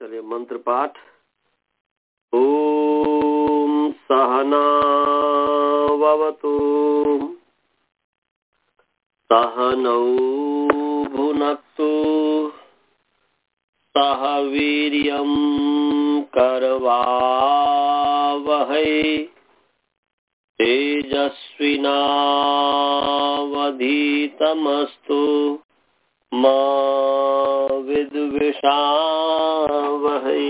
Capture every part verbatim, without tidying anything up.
चलिए मंत्र पाठ। ओम सहना भवतु सहनौ भुनक्तु सह वीर्यं करवावहै तेजस्विनावधीतमस्तु मा विद्विषावहै।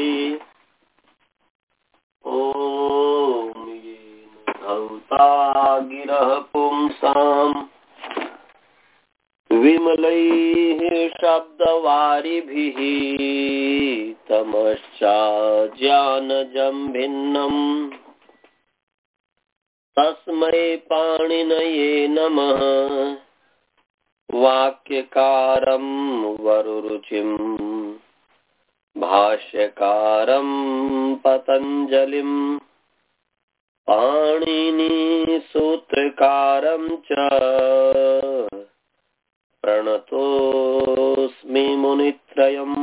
ओम येन धौता गिरः पुंसाम् विमलैः शब्दवारिभिः तमश्चाज्ञानजं भिन्नम् तस्मै पाणिनये नमः। वाक्यकारं वरुरुचिं भाष्यकारं पतञ्जलिं पाणिनिसूत्रकारं च प्रणतोऽस्मि मुनित्रयम्।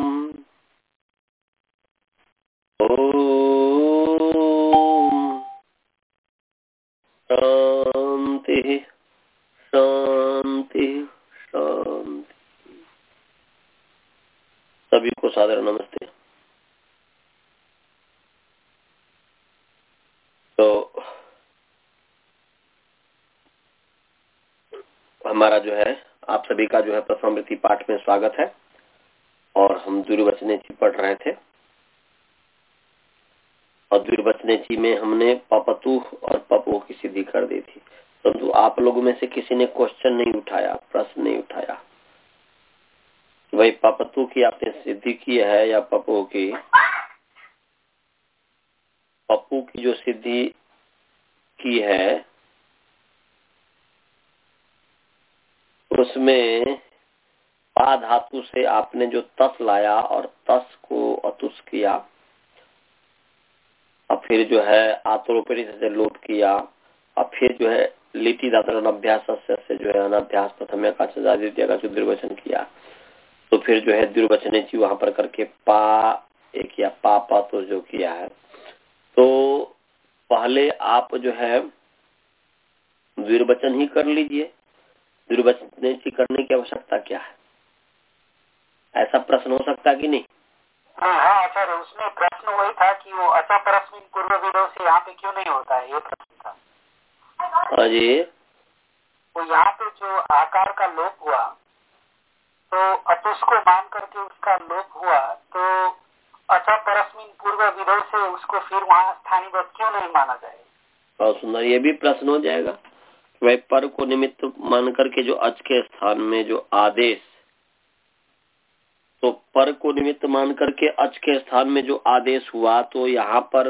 ओम शांति शांति शांति। सभी को सादर नमस्ते। तो हमारा जो है आप सभी का जो है प्रथमावृत्ति पाठ में स्वागत है और हम दुर्वचनेची पढ़ रहे थे और दुर्वचनेची में हमने पपतु और पपो की सिद्धि कर दी थी, परंतु तो आप लोगों में से किसी ने क्वेश्चन नहीं उठाया, प्रश्न नहीं उठाया। वही पपतु की आपने सिद्धि की है या पपो की? पप्पू की जो सिद्धि की है उसमें पा धातु से आपने जो तस लाया और तस को अतुस किया और फिर जो है आतोरोपरी से लोप किया और फिर जो है लिटि दातरण अभ्यास से जो है अनाभ्यास प्रथम का द्वितीय का दुर्वचन किया। तो फिर जो है दुर्वचने ची वहां पर करके पा एक या पा पा तो जो किया है। तो पहले आप जो है दुर्वचन ही कर लीजिए, दुर्वचने ची करने की आवश्यकता क्या है? ऐसा प्रश्न हो सकता कि नहीं? हाँ सर, उसमें प्रश्न वही था कि वो अचा परस्मिन पूर्व विरोध से यहाँ पे क्यों नहीं होता है, ये प्रश्न था। हाँ जी, वो यहाँ पे जो आकार का लोप हुआ तो अतुष को मान करके उसका लोप हुआ, तो अचा परस्मिन पूर्व विरोध से उसको फिर वहाँ स्थानीय क्यों नहीं माना जाएगा? बहुत सुंदर, ये भी प्रश्न हो जाएगा। वह पर को निमित्त मान करके जो अच के स्थान में जो आदेश, तो पर को निमित्त मान करके अच के स्थान में जो आदेश हुआ, तो यहाँ पर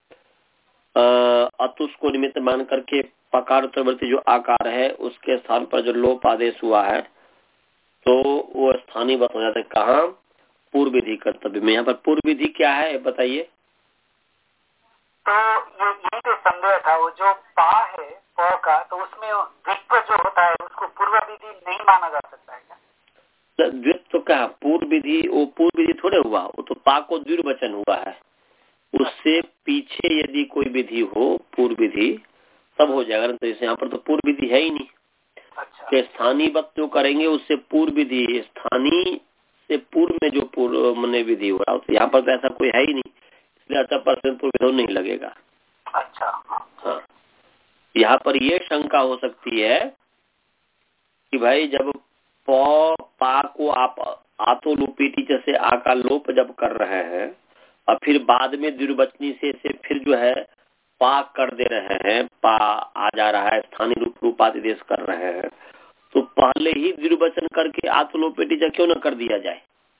अतुष को निमित्त मान करके पकार उत्तरवर्ती जो आकार है उसके स्थान पर जो लोप आदेश हुआ है तो वो स्थानीय बात हो जाता है। कहाँ? पूर्व विधि कर्तव्य में। यहाँ पर पूर्व विधि क्या है बताइए? तो ये यही तो संदेह था, वो जो पा है प का, तो उसमें द्वित्व जो होता है उसको पूर्व विधि नहीं माना जा सकता है क्या? द्वित्व का पूर्व विधि, वो पूर्व विधि थोड़े हुआ, वो तो पा को द्विवचन हुआ है। उससे पीछे यदि कोई विधि हो पूर्व विधि तब हो जाएगा। तो इसे यहाँ पर तो पूर्व विधि है ही नहीं। अच्छा। तो स्थानीय वक्त जो करेंगे उससे पूर्व विधि, स्थानीय से पूर्व में जो पूर्व मन विधि हो रहा है, तो यहाँ पर तो ऐसा कोई है ही नहीं, इसलिए अच्छा परसेंट पूर्व विधि नहीं लगेगा। अच्छा। हाँ, यहाँ पर ये शंका हो सकती है कि भाई जब प पा को आप आतो लुपीटी जैसे आका लोप जब कर रहे हैं और फिर बाद में द्विवचनी से, से फिर जो है पा कर दे रहे हैं, पा आ जा रहा है, स्थानीय रूप रूपादेश कर रहे हैं, तो पहले ही द्विवचन करके आतो लोपेटी जा क्यों न कर दिया जाए?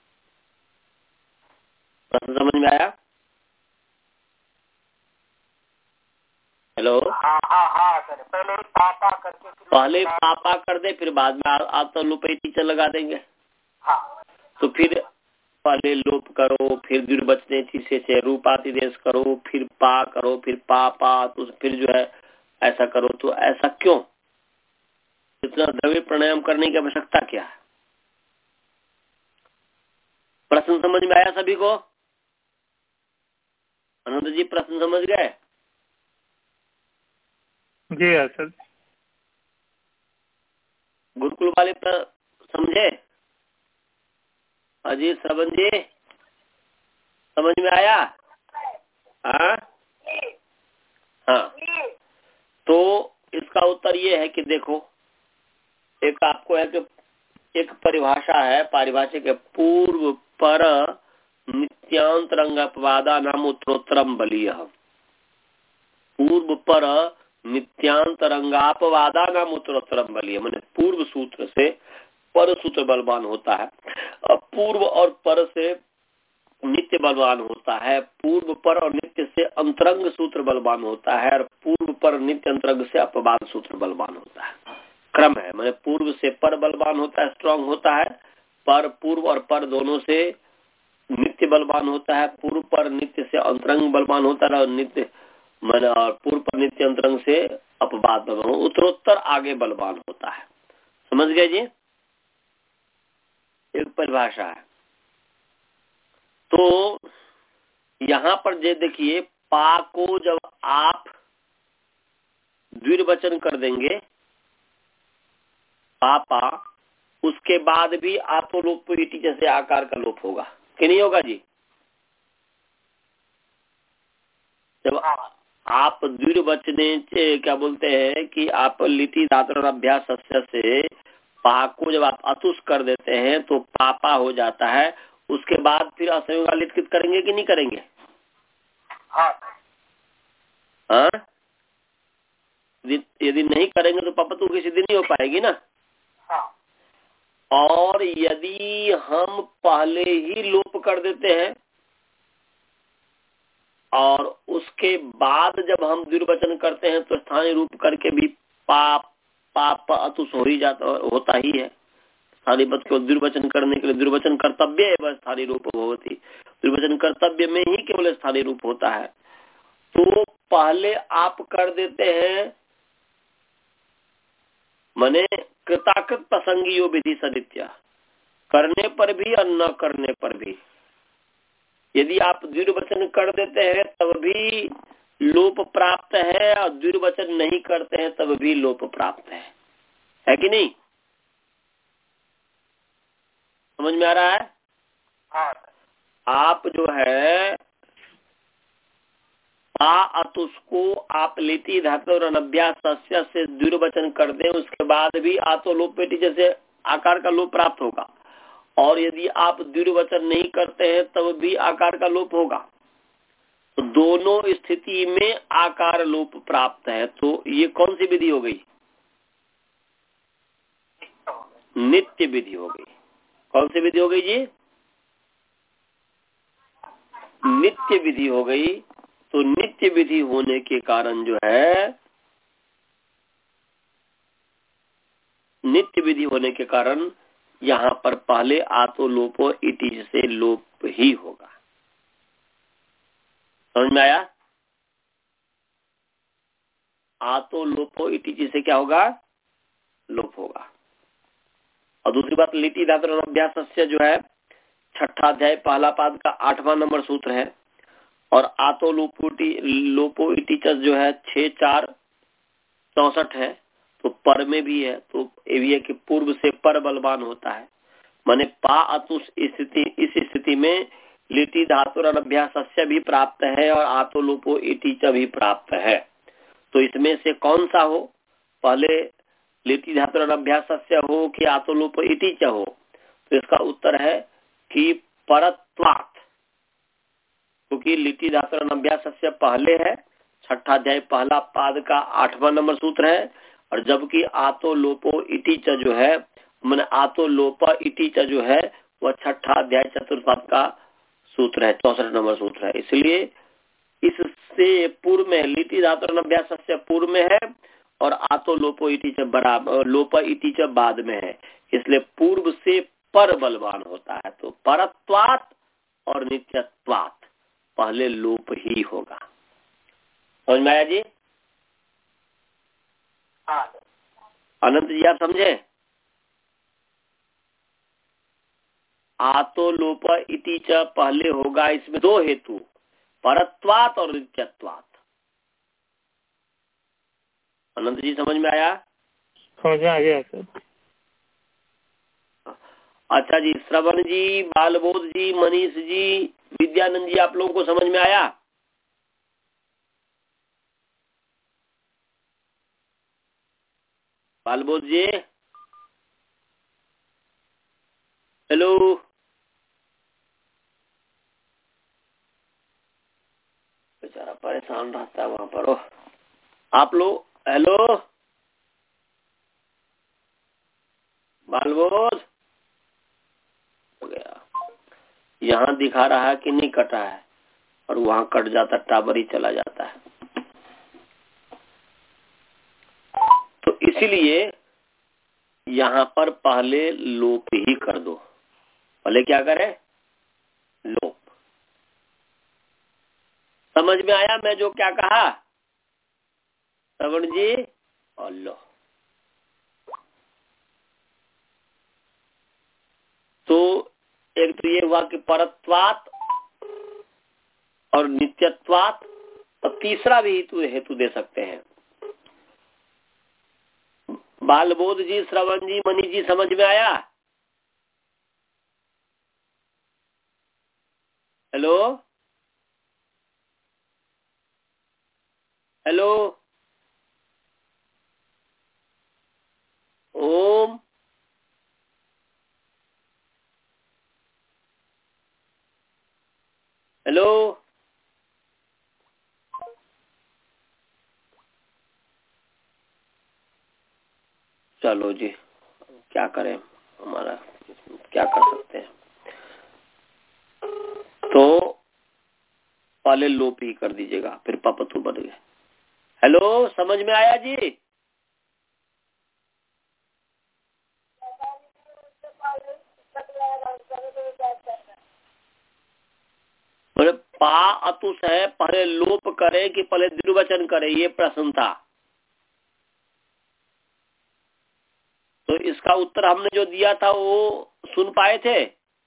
प्रश्न समझ में आया? हेलो, हाँ हाँ हाँ सर, पहले ही पापा करके पहले पापा कर दे फिर बाद में आतो लोपेटी च लगा देंगे। हाँ, तो फिर पहले लोप करो, फिर दुर्वचने से, से रूपातिदेश करो, फिर पा करो, फिर पा पा तो फिर जो है ऐसा करो। तो ऐसा क्यों? इतना द्रव्य प्राणायाम करने की आवश्यकता क्या है? प्रश्न समझ में आया सभी को? अनंत जी प्रश्न समझ गए? जी हाँ सर। गुरुकुल वाले समझे? अजीत श्रवण जी समझ में आया? हाँ हाँ। तो इसका उत्तर ये है कि देखो, एक आपको है कि एक परिभाषा है, पारिभाषिक है, पूर्व पर नित्यांतरंगपवादा नाम उत्तरोत्तरम बलीय। पूर्व पर नित्यांतरंगापवादा नाम उत्तरोत्तरम बलीय, माने पूर्व सूत्र से पर सूत्र बलवान होता है, अब पूर्व और पर से नित्य बलवान होता है, पूर्व पर और नित्य से अंतरंग सूत्र बलवान होता है, और पूर्व पर नित्य अंतरंग से अपवाद सूत्र बलवान होता है। क्रम है, माने पूर्व से पर बलवान होता है, स्ट्रांग होता है, पर पूर्व और पर दोनों से नित्य बलवान होता है, पूर्व पर नित्य से अंतरंग बलवान होता है, और नित्य माने और पूर्व पर नित्य अंतरंग से अपवाद बलवान, उत्तरोत्तर आगे बलवान होता है। समझ गए जी? एक परिभाषा है। तो यहाँ पर जे देखिए, पा को जब आप द्विवचन कर देंगे पापा, उसके बाद भी आतो लोप इति जैसे आकार का लोप होगा कि नहीं होगा जी? जब आप द्विवचने क्या बोलते हैं कि आप लिटि धातु अभ्यास से पा को जब आप अतुष कर देते हैं तो पापा हो जाता है, उसके बाद फिर असंयोग लिखित करेंगे कि नहीं करेंगे? हाँ हाँ, यदि नहीं करेंगे तो पापा तो किसी दिन नहीं हो पाएगी ना। हाँ। और यदि हम पहले ही लोप कर देते हैं और उसके बाद जब हम द्विवचन करते हैं तो स्थानीय रूप करके भी पाप पाप अतुष हो ही जाता होता ही है। स्थानीय पद को द्विवचन करने के लिए द्विवचन कर्तव्य है, स्थानीय रूप होती, द्विवचन कर्तव्य में ही केवल स्थानीय रूप होता है। तो पहले आप कर देते हैं, माने कृताकृत प्रसंगियो विधि सदित्य, करने पर भी और न करने पर भी। यदि आप द्विवचन कर देते हैं तब भी लोप प्राप्त है, और द्विवचन नहीं करते हैं तब भी लोप प्राप्त है, है कि नहीं? समझ में आ रहा है? हाँ। आप जो है पा अतुष को आप लिटि धातु और अनभ्यास सस्य से द्विवचन कर दें, उसके बाद भी आतो लोप पेटी जैसे आकार का लोप प्राप्त होगा, और यदि आप द्विवचन नहीं करते हैं तब भी आकार का लोप होगा। तो दोनों स्थिति में आकार लोप प्राप्त है। तो ये कौन सी विधि हो गई? नित्य विधि हो गई। कौन सी विधि हो गई जी? नित्य विधि हो गई। तो नित्य विधि होने के कारण जो है, नित्य विधि होने के कारण यहाँ पर पहले आतो लोपो इति से लोप ही होगा। समझ में आया? आतो लोपो इति से क्या होगा? लोप होगा। और दूसरी बात, लिटि धातु अभ्यास से जो है छठा अध्याय पहला पाद का आठवां नंबर सूत्र है, और आतो लोपोटी लोपो इति जो है छह चार चौसठ है, तो पर में भी है। तो ये भी है कि पूर्व से पर बलवान होता है, माने पा अतुष स्थिति, इस स्थिति में लिटि धातु अभ्यास भी प्राप्त है और आतो लोपो इति भी प्राप्त है। तो इसमें से कौन सा हो? पहले लिटि धातु अभ्यास हो कि आतो लोपो इति हो? तो इसका उत्तर है कि परत्वात्, क्योंकि तो लिटि धातु अभ्यास से पहले है, छठा अध्याय पहला पाद का आठवां नंबर सूत्र है, और जबकि आतो लोपो इति जो है, माने आतो लोपा इति जो है वह छठा अध्याय चतुर्थ का सूत्र है, चौसठ नंबर सूत्र है। इसलिए इससे पूर्व में लिटि धातु अभ्यास से पूर्व में है, और आतो लोपो इति बराबर लोपा इति बाद में है, इसलिए पूर्व से पर बलवान होता है। तो परत्वात् और नित्यत्वात् पहले लोप ही होगा। समझ में आया जी? हाँ। अनंत जी आप समझे? आतो लोप इति च पहले होगा, इसमें दो हेतु। परत्वात और नित्यत्वात। अनंत जी समझ में आया? समझ में आ गया सर। अच्छा जी, श्रवण जी, बालबोध जी, मनीष जी, विद्यानंद जी, आप लोगों को समझ में आया? बालबोध जी, हेलो, बेचारा परेशान रहता है वहां पर। आप लोग हेलो, बालबोध हो गया। यहाँ दिखा रहा है कि नहीं कटा है, और वहां कट जाता, टावर ही चला जाता है। तो इसीलिए यहाँ पर पहले लोप ही कर दो। पहले क्या करें? लोप। समझ में आया मैं जो क्या कहा श्रवण जी? और लो, तो एक तो ये हुआ कि परत्वात और नित्यत्वात, और तीसरा भी हेतु हेतु दे सकते हैं। बालबोध जी, श्रवण जी, मनीष जी, समझ में आया? हेलो हेलो, ओम, हेलो, चलो जी, क्या करें, हमारा क्या कर सकते हैं। तो पहले लोप ही कर दीजिएगा, फिर पपतु बन गए। हेलो, समझ में आया जी? बोले पा अतुस है, पहले लोप करे कि पहले द्विवचन करे, ये प्रश्न था। तो इसका उत्तर हमने जो दिया था वो सुन पाए थे?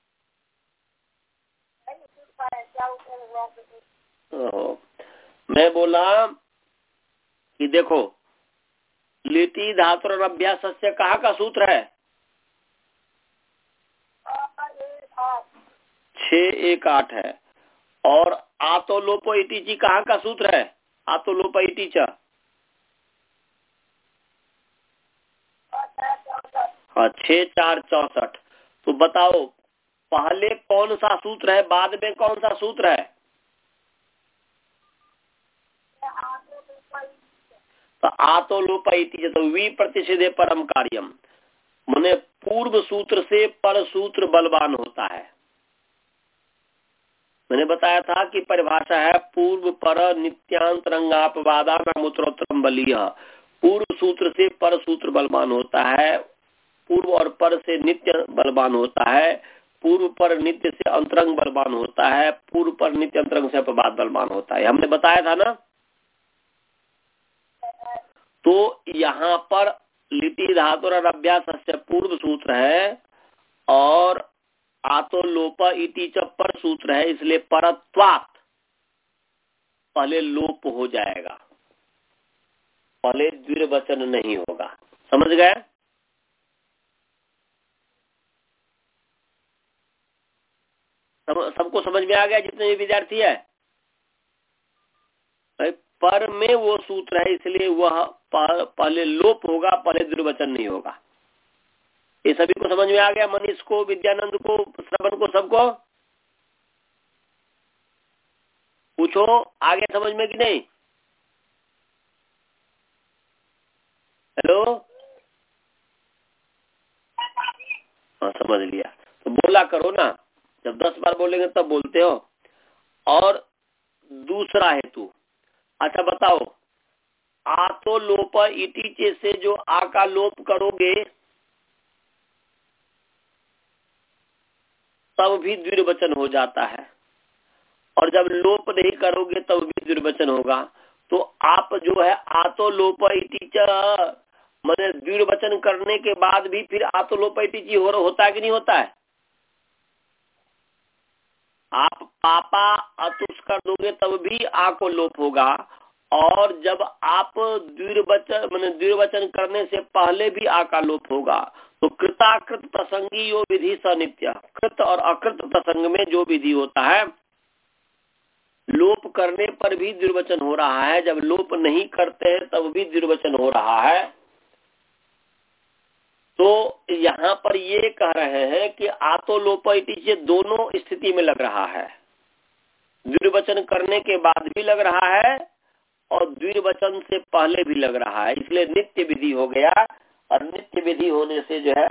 ओ, मैं बोला कि देखो, लिटि धातुर अभ्यास से कहाँ का सूत्र है? छह एक आठ है। और आतो लोपो इति ची कहाँ का सूत्र है? आतो लोपो इति च, हाँ, छह चार चौसठ। तो बताओ पहले कौन सा सूत्र है, बाद में कौन सा सूत्र है? तो आतो लोपो इति, तो वी प्रतिषेधे परम कार्यम, माने पूर्व सूत्र से पर सूत्र बलवान होता है। मैंने बताया था कि परिभाषा है पूर्व पर नित्यांतरंगापवादा नाम उत्तरोत्तरम बलीय। पूर्व सूत्र से पर सूत्र बलवान होता है, पूर्व और पर से नित्य बलवान होता है, पूर्व पर नित्य से अंतरंग बलवान होता है, पूर्व पर नित्य अंतरंग से अपवाद बलवान होता है। हमने बताया था ना। तो यहाँ पर लिटि धातुर अभ्यास से पूर्व सूत्र है, और आतो लोप इति च पर सूत्र है, इसलिए परत्वात पहले लोप हो जाएगा, पहले द्विवचन नहीं होगा। समझ गए? सब, सबको समझ में आ गया जितने भी विद्यार्थी है? पर में वो सूत्र है, इसलिए वह पहले लोप होगा, पहले द्विवचन नहीं होगा। ये सभी को समझ में आ गया? मनीष को, विद्यानंद को, श्रवण को, सबको पूछो आगे समझ में कि नहीं? हेलो, हाँ समझ लिया। तो बोला करो ना, जब दस बार बोलेंगे तब बोलते हो। और दूसरा हेतु, अच्छा बताओ, आ तो लोप इति से जो आ का लोप करोगे तब भी द्विवचन हो जाता है, और जब लोप नहीं करोगे तब भी द्विवचन होगा। तो आप जो है आतो लोप इति च माने द्विवचन करने के बाद भी फिर आतो लोप इति च हो होता है कि नहीं होता है? आप पापा अतुष कर दोगे तब भी आ को लोप होगा, और जब आप द्विर्वचन माने द्विर्वचन करने से पहले भी आ का लोप होगा। तो कृताकृत प्रसंगी यो विधि सनित्य, कृत और अकृत प्रसंग में जो विधि होता है लोप करने पर भी द्विर्वचन हो रहा है, जब लोप नहीं करते हैं तब भी द्विर्वचन हो रहा है। तो यहाँ पर ये कह रहे हैं कि आतो लोप इति दोनों स्थिति में लग रहा है, द्विर्वचन करने के बाद भी लग रहा है और द्विर्वचन से पहले भी लग रहा है, इसलिए नित्य विधि हो गया। और नित्य विधि होने से जो है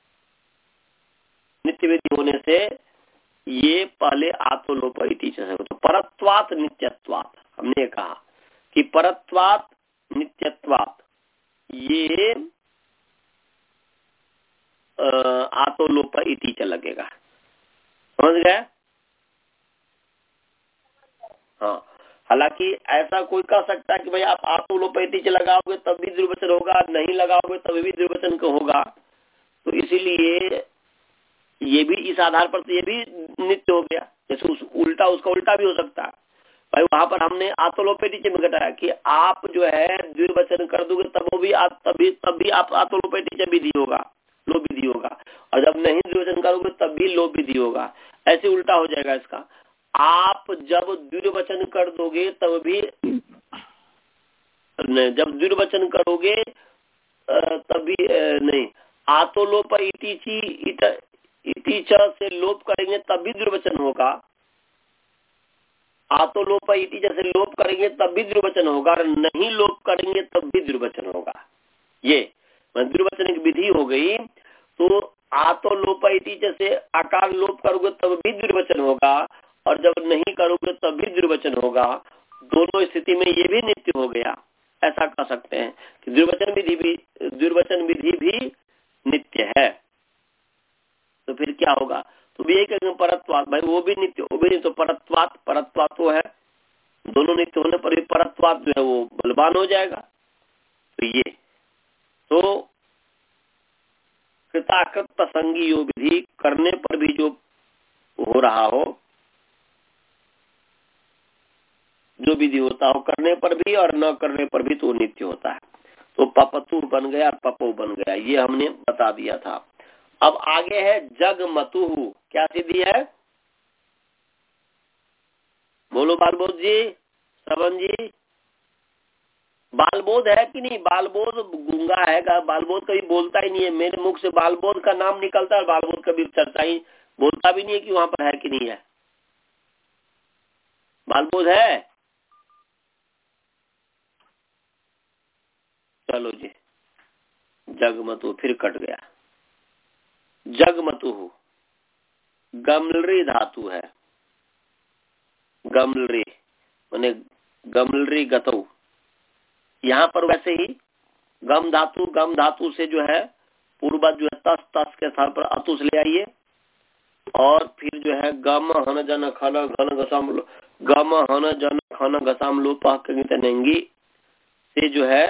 नित्य विधि होने से ये पहले आतो लोप इति तो परत्वात नित्यत्वात, हमने कहा कि परत्वात नित्यत्वात ये आतो लोप इति च लगेगा, समझ गए? हाँ, हालांकि ऐसा कोई कह सकता है कि भाई आप आतो लोप इति च लगाओगे तब भी द्विवचन होगा, नहीं लगाओगे तब भी द्विवचन का होगा। तो इसीलिए ये भी इस आधार पर तो ये भी नित्य हो गया। जैसे उस उल्टा उसका उल्टा भी हो सकता है भाई, वहां पर हमने आतो लोप इति च में घटाया कि आप जो है द्विवचन कर दोगे तब वो भी आप तभी तब भी आप आतो लोप इति च विधि होगा, लोप विधि होगा, और जब नहीं द्विवचन करोगे तब भी लोप विधि होगा। ऐसे उल्टा हो जाएगा इसका। आप जब द्विवचन कर दोगे तब भी, जब द्विवचन करोगे तभी नहीं, आतो लोप इति च इति च से लोप करेंगे तब भी द्विवचन होगा, आतो लोप इति च से लोप करेंगे तब भी द्विवचन होगा, और नहीं लोप करेंगे तब भी द्विवचन होगा। ये द्विवचन की विधि हो गई। तो आतो लोप इति च से आकार लोप करोगे तब भी द्विवचन होगा, और जब नहीं करोगे तब भी द्विवचन होगा। दोनों स्थिति में ये भी नित्य हो गया। ऐसा कह सकते हैं कि द्विवचन विधि भी द्विवचन विधि भी नित्य है। तो फिर क्या होगा? तो भी एक परत्वात, भाई वो भी नित्य, वो भी नहीं, तो परत्वात परत्वात वो है, दोनों नित्य होने पर भी परत्वात जो है वो बलवान हो जाएगा। तो ये तो कृताकृत प्रसंगी यो विधि करने पर भी जो हो रहा हो, जो विधि होता हो करने पर भी और न करने पर भी तो नित्य होता है। तो पपतु बन गया, पपो बन गया, ये हमने बता दिया था। अब आगे है जगमतु, क्या सिद्धि है? बोलो बालबोध जी, श्रवण जी, बालबोध है कि नहीं? बालबोध गूंगा है, बालबोध कभी बोलता ही नहीं है। मेरे मुख से बालबोध का नाम निकलता है, बालबोध कभी चर्चा ही बोलता भी नहीं है कि वहां पर है कि नहीं है। बालबोध है? चलो जी, जगमतु फिर कट गया। जगमतु गमलरी धातु है, गमलरी माने गमलरी गतौ। यहाँ पर वैसे ही गम धातु, गम धातु से जो है पूर्व जो है तस, तस के स्थान पर अतुस ले आइए, और फिर जो है गम हन जन खन घन घसाम, गम हन जन खन घसाम लोप नेंगी से जो है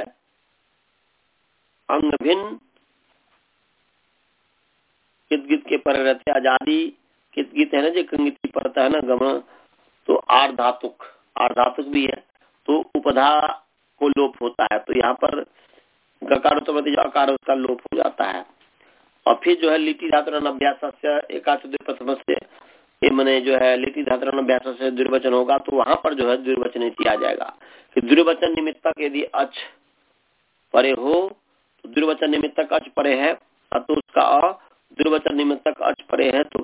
अंग भिन्न कित गित के पर रहते आजादी, कित गित है ना जो कंगिति पड़ता है ना गम, तो आर धातुक, आर धातुक भी है, तो उपधा को लोप होता है। तो यहाँ पर गकार तो अकार उसका लोप हो जाता है। और फिर जो है लिटि धातुरन अभ्यास से एकाच प्रथम से ये मने जो है लिटि धातुरन अभ्यास से द्विवचन होगा, तो वहां पर जो है द्विवचन इति आ जाएगा कि द्विवचन निमित्तक यदि अच परे हो तो द्विवचन निमित्तक अच परे है, तो उसका अ द्विवचन निमित्तक अच परे है तो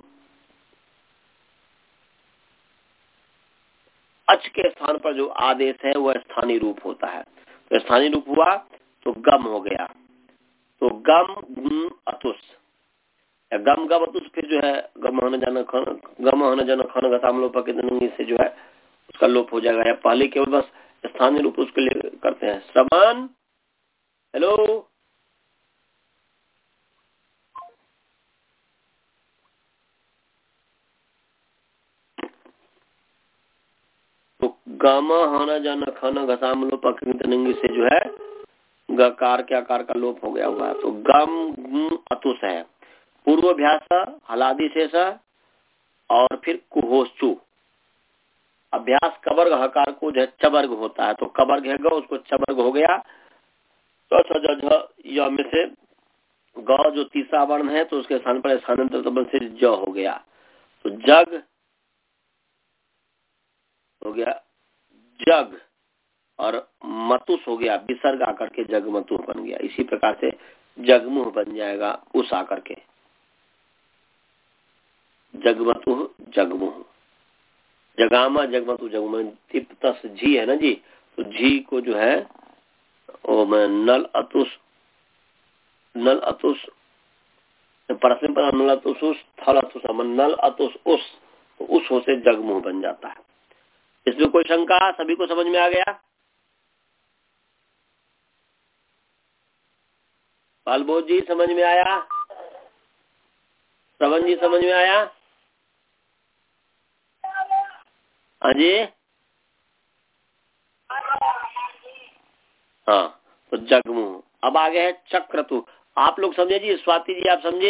अच के स्थान पर जो आदेश है वह स्थानीय रूप होता है। तो स्थानीय रूप हुआ तो गम हो गया, तो गम गुम अतुस, गम गम अतुस, फिर जो है गम हन जन खन, गम हन जन खन गताम लोप से जो है उसका लोप हो जाएगा। या पहले केवल बस स्थानीय रूप उसके लिए करते हैं। श्रवण, हेलो, तो गम हन जन खन घसाम लोप से जो है गकार के आकार का लोप हो गया हुआ है। तो गम गुम अतुस है, पूर्वाभ्यास हलादि शेष और फिर कुहोचु। अभ्यास कवर्ग हकार को जो है चवर्ग होता है, तो कवर्ग है ग, उसको चवर्ग हो गया। तो ज में से ग जो तीसरा वर्ण है तो उसके स्थान पर स्थानांतर से ज हो गया, तो जग हो गया जग, और मतुस हो गया विसर्ग आकर के जगमतु बन गया। इसी प्रकार से जगमुह बन जाएगा उस आकर के, जगमतु जगमुह, जगामा जगमतु जगमुह। तिप्तस झी है ना जी, तो झी को जो है वो मैं नल अतुस नल अतुस परसम पर नल अतुस उस थल अतुस नल अतुस उस, तो उस हो से जगमुह बन जाता है। इसमें कोई शंका? सभी को समझ में आ गया? बालबोध जी समझ में आया? श्रवण जी समझ में आया? हाँ जी, हाँ, तो जगमुह। अब आगे है चक्रतु। आप लोग समझे जी? स्वाति जी आप समझे?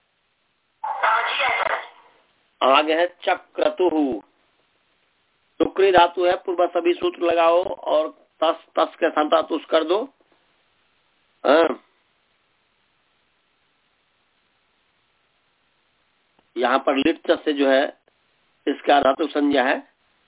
आगे है चक्रतु। शुक्री धातु है, पूर्व सभी सूत्र लगाओ और तस तस के स्थान पर तुस कर दो। हाँ, यहाँ पर लिट से जो है इसका धातु संज्ञा है,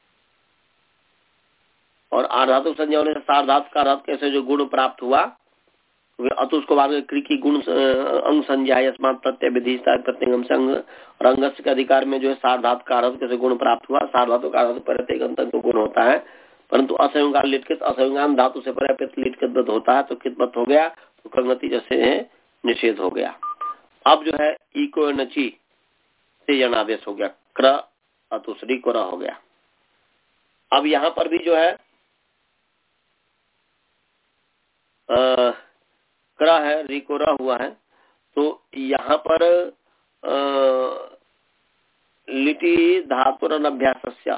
और आधातु संज्ञा होने से सार्धातु का धातु कैसे जो गुण प्राप्त हुआ, अतुष को बाद में क्री की गुण अंग संज्ञा है, अस्मात् प्रत्यय विधिष्ठा प्रत्यंगम संग, और अंगस के अधिकार में जो है सार्धातु का धातु कैसे गुण प्राप्त हुआ। सार्धातु का धातु प्रत्येक अंत को गुण होता है, परंतु असंयोगान लिटकित असंयोगान धातु से पर्याप्त लिटकित होता है, तो कितबत हो गया, तो कंगति जैसे है निषेध हो गया। अब जो है इको नची से यणादेश हो गया, क्र अतुश्री को हो गया। अब यहाँ पर भी जो है आ, क्र है, री को र हुआ है, तो यहाँ पर आ, लिटि धातुरन अभ्यासस्य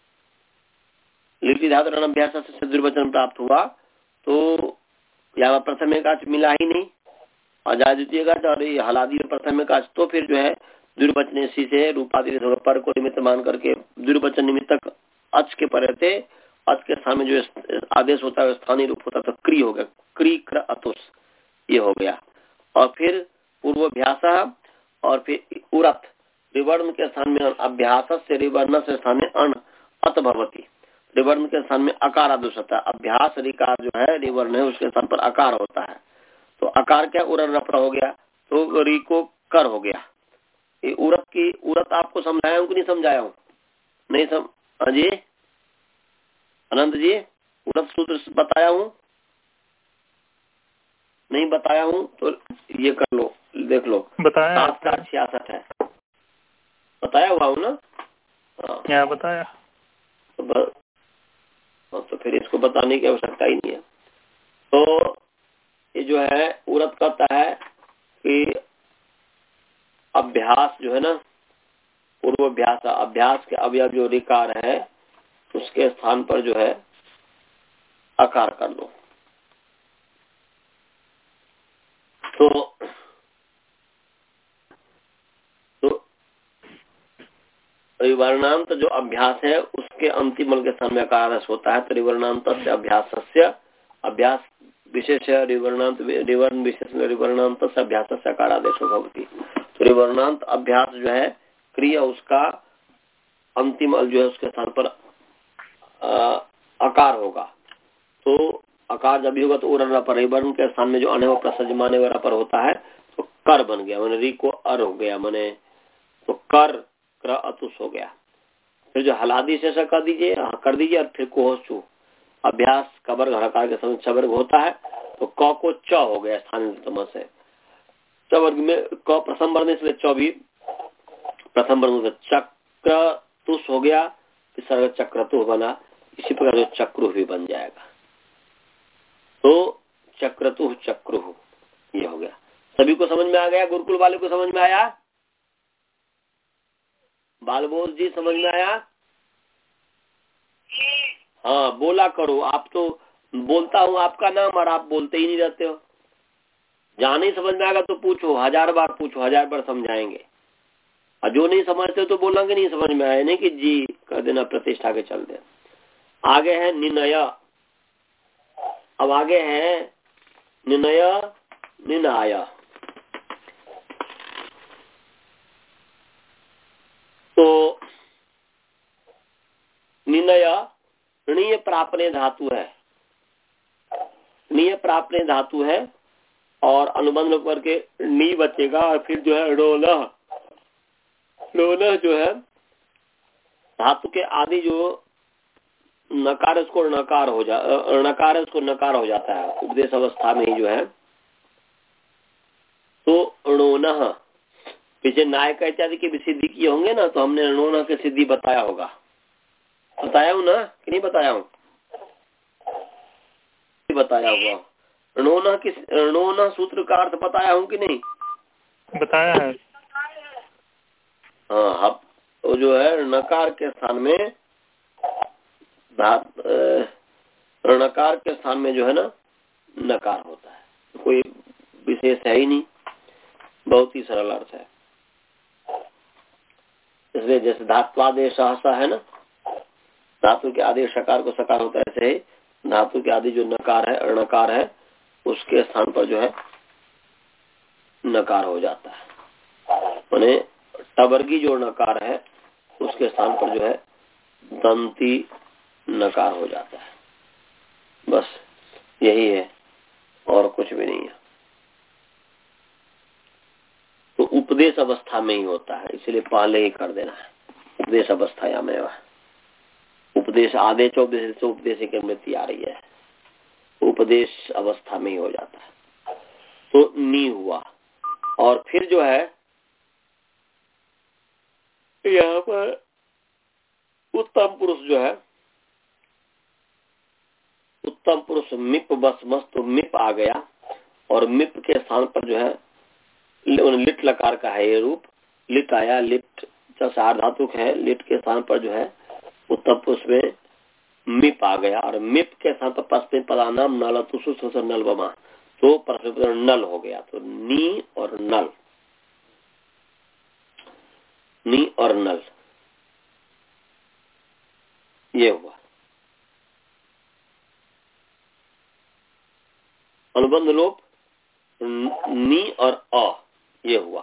लिटि धातुरन अभ्यासस्य से दुर्वचन प्राप्त हुआ, तो यहाँ प्रथम एकाच मिला ही नहीं, और जा द्वितीय एकाच और हलादी में प्रथम एकाच, तो फिर जो है दुर्वचन इसी से रूपादि होगा। पर को निमित्त मान करके दुर्वचन निमित्तक अच के परते अच के स्थान में जो आदेश होता है स्थानीय रूप होता है, तो क्री हो गया, क्री क्र अतुस ये हो गया। और फिर पूर्वाभ्यास और फिर उरत, रिवर्ण के स्थान में अभ्यास से रिवर्ण से स्थान में अण अत भवती, रिवर्ण के स्थान में अकार आदेश होता है। अभ्यास रिकार जो है रिवर्ण है उसके स्थान पर अकार होता है, तो अकार क्या उरन रपरा हो गया, तो री को कर हो गया। ये उरत की उरत आपको समझाया हूँ कि नहीं समझाया हूँ? नहीं सम अजी अनंत जी, उरत सूत्र बताया हूँ नहीं बताया हूँ? तो ये कर लो, देख लो, बताया सात का छियासठ है, बताया हुआ हूँ ना? क्या बताया? तो, ब... तो फिर इसको बताने की आवश्यकता ही नहीं है। तो ये जो है उरत कहता है कि अभ्यास जो है ना, पूर्वाभ्यास अभ्यास के अवयव जो रिकार है उसके स्थान पर जो है आकार कर लो। तो तो रिवर्णांत जो अभ्यास है उसके अंतिम मल के स्थान में आकार होता है, तो रिवर्णांत से अभ्यास से अभ्यास विशेष रिवर्णांत रिवर्ण विशेष रिवर्णांत से अभ्यास से आकार आदेश होती। तो रिवर्णांत अभ्यास जो है क्रिया उसका अंतिम जो है उसके स्थान पर आकार होगा, तो आकार जब भी होगा तो उरण पर रिवर्ण के स्थान में जो अने प्रसजमाने वाला पर होता है तो कर बन गया, मैंने री को अर हो गया, मैंने तो कर क्र अतुस हो गया। फिर जो हलादी से कर दीजिए कर दीजिए और फिर कोहचू अभ्यास कबर हकार के समय चवर्ग होता है, तो क को च हो गया स्थानीय से। चवर्ग में क प्रथम वर्ण इसलिए च भी प्रथम वर्ण, चक्र तुस हो गया, फिर चक्रतु बना, इसी प्रकार जो चक्रु भी बन जाएगा, तो चक्रतु चक्रु ये हो गया। सभी को समझ में आ गया? गुरुकुल वाले को समझ में आया? बालबोध जी समझ में आया? हाँ बोला करो, आप तो बोलता हूँ आपका नाम और आप बोलते ही नहीं रहते हो। जहाँ नहीं समझ में आएगा तो पूछो, हजार बार पूछो, हजार बार समझाएंगे। और जो नहीं समझते तो बोला कि नहीं समझ में आया, नहीं कि जी कर देना, प्रतिष्ठा के चल दे। आगे है निर्णय। अब आगे है निर्णय निर्णय। तो निर्णय ऋणीय प्रापने धातु है, ऋणीय प्रापने धातु है और अनुबंध करके नी बचेगा और फिर जो है रोल रोल जो है धातु के आदि जो नकार उसको नकार हो जा नकार उसको नकार हो जाता है उपदेश अवस्था में ही जो है। तो ऋणोन पीछे नायक इत्यादि की भी सिद्धि किए होंगे ना, तो हमने ऋणोन की सिद्धि बताया होगा, बताया हूँ ना कि नहीं बताया हूँ, बताया हुआ। ऋणोन की ऋणोन सूत्र का अर्थ बताया हूँ कि नहीं बताया है। हाँ, अब तो जो है नकार के स्थान में धात ऋणकार के स्थान में जो है ना नकार होता है, कोई विशेष है ही नहीं, बहुत ही सरल अर्थ है। इसलिए जैसे धात्वादेश सहसा है ना, धातु के आदेश सकार को सकार होता है, ऐसे ही धातु के आदि जो नकार है ऋणकार है उसके स्थान पर जो है नकार हो जाता है। माने टवर्गी जो नकार है उसके स्थान पर जो है दंती नकार हो जाता है। बस यही है और कुछ भी नहीं है। तो उपदेश अवस्था में ही होता है, इसलिए पहले ही कर देना है उपदेश अवस्था या में उपदेश आदेश उपदेश उपदेश की अनुमति आ रही है, उपदेश अवस्था में ही हो जाता है। तो नी हुआ और फिर जो है यहाँ पर उत्तम पुरुष जो है उत्तम पुरुष मिप बस मस्त, तो मिप आ गया और मिप के स्थान पर जो है लिट लकार का है ये रूप, लिट आया, लिट चार धातुक है, लिट के स्थान पर जो है उत्तम पुरुष में मिप आ गया और मिप के स्थान पर पश्चिम पदानाम नल तुषु नल बमा, तो पश्चिम नल हो गया। तो नी और नल, नी और नल ये हुआ। अनुबंध लोप नी और अ ये हुआ।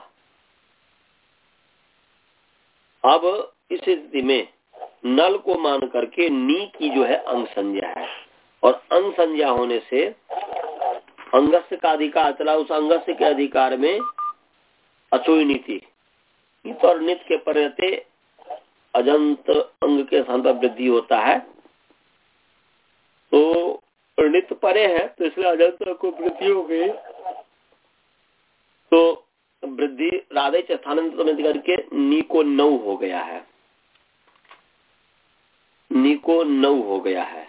अब इस स्थिति में नल को मान करके नी की जो है अंग संज्ञा है और अंग संज्ञा होने से अंगस्य का अधिकार चला, उस अंगस्य के अधिकार में अचोई नीति नित और नित के परिणते अजंत अंग के स्थान पर वृद्धि होता है। तो नित परे है तो इसलिए अजंत को वृद्धि हो गई, तो वृद्धि राधे स्थानांतरित करके नी को नौ हो गया है, नी को नौ हो गया है।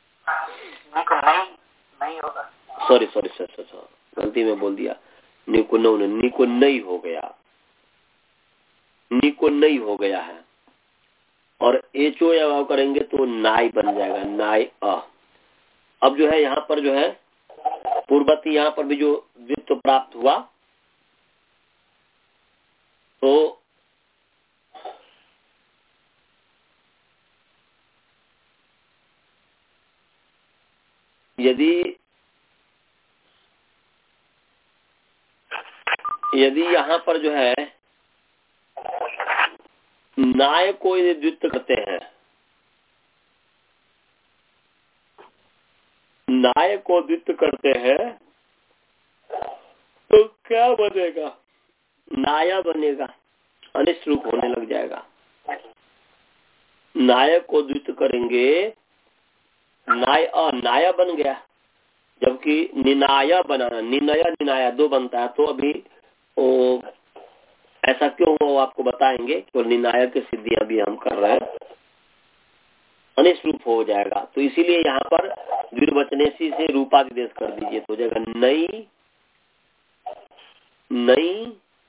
सॉरी सॉरी सर सर गलती में बोल दिया, नी को नौ ने नी को नहीं हो गया, नी को नहीं हो गया है और एचो या वाव करेंगे तो नाई बन जाएगा, नाई अ। अब जो है यहाँ पर जो है पूर्वती यहाँ पर भी जो द्वित्व प्राप्त हुआ, तो यदि यदि यहाँ पर जो है नाय को यदि द्वित्व करते हैं, नाय को द्वित्व करते हैं तो क्या बनेगा, नाया बनेगा, अनिष्ट रूप होने लग जाएगा। नायक को द्वित्व करेंगे, नाय अ नाया बन गया, जबकि निनाया बनाना, निनया निनाया दो बनता है। तो अभी ओ, ऐसा क्यों हुआ वो आपको बताएंगे, तो निनाया की सिद्धि अभी हम कर रहे हैं, अनिष्ट रूप हो जाएगा। तो इसीलिए यहाँ पर द्विवचनेसी से रूपाधिदेश कर दीजिए, तो हो जाएगा नई नई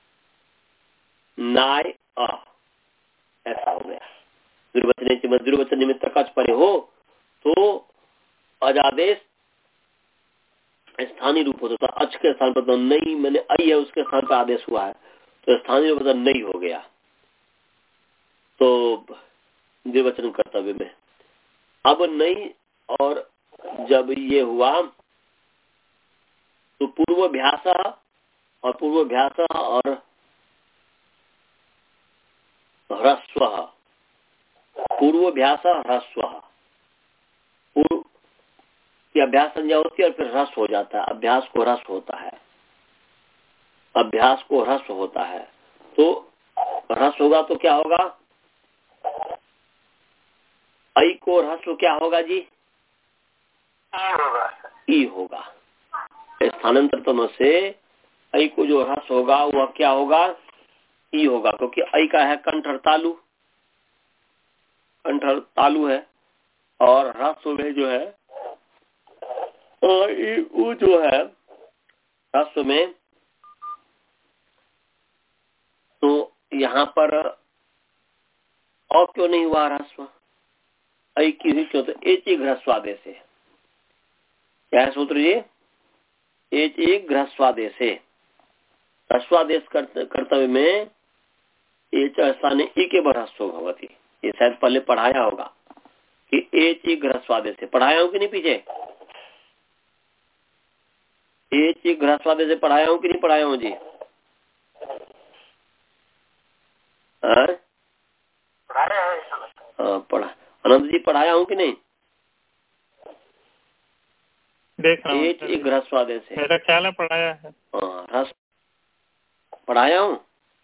नाय अ, ऐसा हो गया। द्विवचन द्विवचन निमित्त कच परे हो तो अजादेश स्थानीय रूप होता था, अच के स्थान पर तो नहीं, मैंने आई है उसके स्थान पर आदेश हुआ है तो स्थानीय रूप नहीं हो गया। तो द्विवचन कर्तव्य में। अब नहीं, और जब ये हुआ तो पूर्वाभ्यास और पूर्वाभ्यास और ह्रस्व, पूर्वाभ्यास ह्रस्व, पूर्व की अभ्यास संज्ञा होती है और फिर ह्रस्व हो जाता है, अभ्यास को ह्रस्व होता है, अभ्यास को ह्रस्व होता है। तो ह्रस्व होगा तो क्या होगा, ऐ को ह्रस्व क्या होगा जी, ई होगा। स्थानांतरतम से ऐ को जो ह्रस्व होगा वह क्या होगा, ई होगा, क्योंकि ऐ का है कंठ और तालु, कंठ और तालु है, और ह्रस्व में जो है और वो जो है ह्रस्व में, तो यहाँ पर और क्यों नहीं हुआ ह्रस्व, ऐ की हुई क्यों, तो एच एक ह्रस्वादेश से। क्या है सूत्र जी, एच एक ह्रस्वादेश से, ह्रस्वादेश कर्तव्य में एच स्थाने ई के ह्रस्व भवति। ये शायद पहले पढ़ाया होगा कि एच एक ह्रस्वादेश से, पढ़ाया हूँ कि नहीं पीछे, एच एक ह्रस्वादेश से पढ़ाया हूँ कि नहीं पढ़ाया हूँ जी, हाँ पढ़ा, अनंत जी पढ़ाया हूँ कि नहीं, देख रहा हूँ एच एक ह्रस्वादेश से, मेरा ख्याल है पढ़ाया है, हाँ ह्रस्व पढ़ाया हूँ,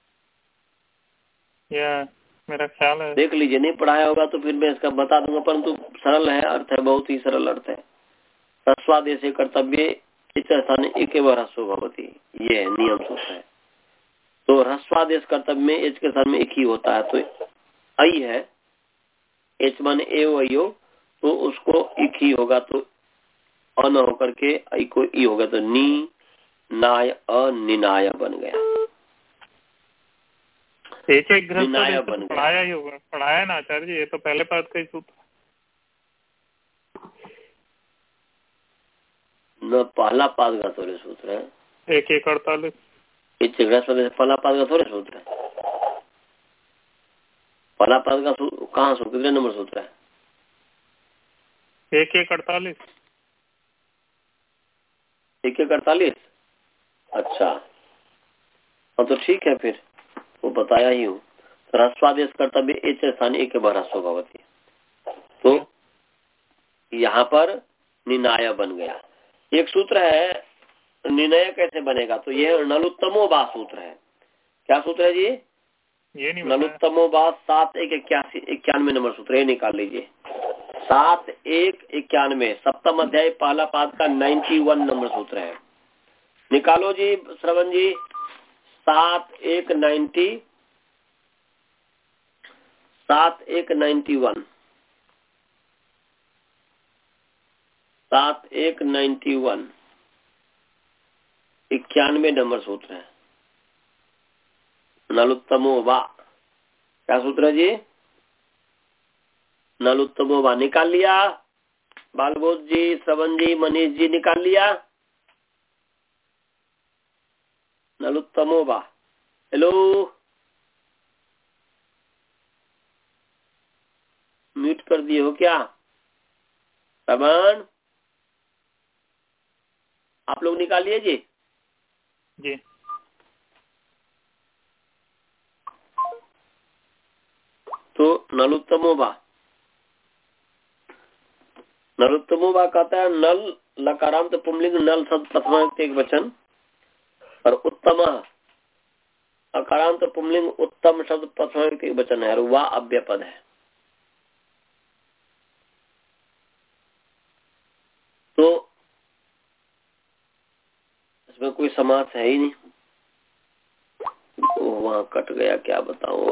या मेरा ख्याल है, देख लीजिए, नहीं पढ़ाया होगा तो फिर मैं इसका बता दूंगा, परंतु सरल है, अर्थ है बहुत ही सरल अर्थ है। ह्रस्वादेश कर्तव्य इस स्थान एक ह्रस्व भवति, ये नियम सूत्र है। तो ह्रस्वादेश कर्तव्य में एच के स्थान में एक ही होता है, तो ऐ है, एच माने एव अयो, तो उसको एक ही होगा, तो अन होकर के ऐ को ई होगा, तो नी नाय अनिनाय बन गया, एक एक निनाय बन गया। पढ़ाया ही होगा, पढ़ाया ना आचार्य जी, ये तो पहले पाठ का ही सूत्र न, पहला पाद का थोड़े सूत्र है, एक एक अड़तालीस, पहला पाद का थोड़े सूत्र है, पहला पाद का कहाँ सूत्र, कितने नंबर सूत्र है, एक एक अड़तालीस, एक एक अड़तालीस, अच्छा हाँ तो ठीक है, फिर वो बताया ही हूँ। तो ह्रस्वादेश कर्तव्य एच स्थान एक ह्रस्व भवति, तो यहाँ पर निनाय बन गया। एक सूत्र है, निर्णय कैसे बनेगा, तो यह नलुत्तमो बा सूत्र है। क्या सूत्र है जी, ये नहीं नलुत्तमो बा सात एक इक्यासी इक्यानवे नंबर सूत्र, ये निकाल लीजिए, सात एक इक्यानवे, सप्तम अध्याय पहला पाद का नाइन्टी वन नंबर सूत्र है, निकालो जी श्रवण जी, सात एक नाइन्टी, सात एक नाइन्टी वन, सात एक नाइन्टी वन, इक्यानवे नंबर सूत्र है, नलुत्तमो वा। क्या सूत्र है जी, नलुत्तमो वा, निकाल लिया बालबोध जी, श्रवण जी, मनीष जी, निकाल लिया नलुत्तमो वा। हेलो, म्यूट कर दिए हो क्या श्रवण, आप लोग निकालिए जी जी। तो नलुत्तमो वा, नलुत्तमो वा कहता है नल लकारांत पुंलिंग, नल शब्द प्रथम एक वचन, और उत्तम अकारांत पुंलिंग उत्तम शब्द प्रथम एक वचन है, और वाह अव्यय पद है। तो इसमें कोई समास है ही नहीं, तो वहां कट गया, क्या बताऊं।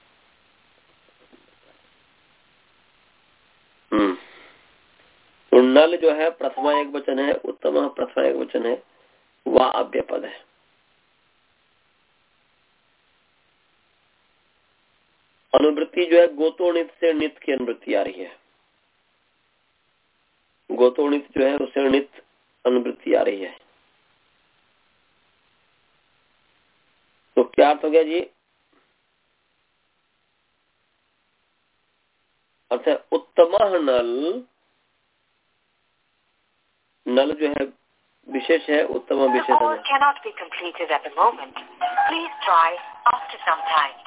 हम्म तो नल जो है प्रथमा एक वचन है, उत्तम प्रथमा एक वचन है, वाह अव्यय पद है। अनुवृत्ति जो है गोतोणित से नित की अनुवृत्ति आ रही है, गोतोणित जो है उससे नित अनुवृत्ति आ रही है। तो क्या अर्थ हो गया जी, अर्थ है उत्तमः नल, नल जो है विशेष है, उत्तम विशेष है। cannot be completed at the moment. Please try after some time.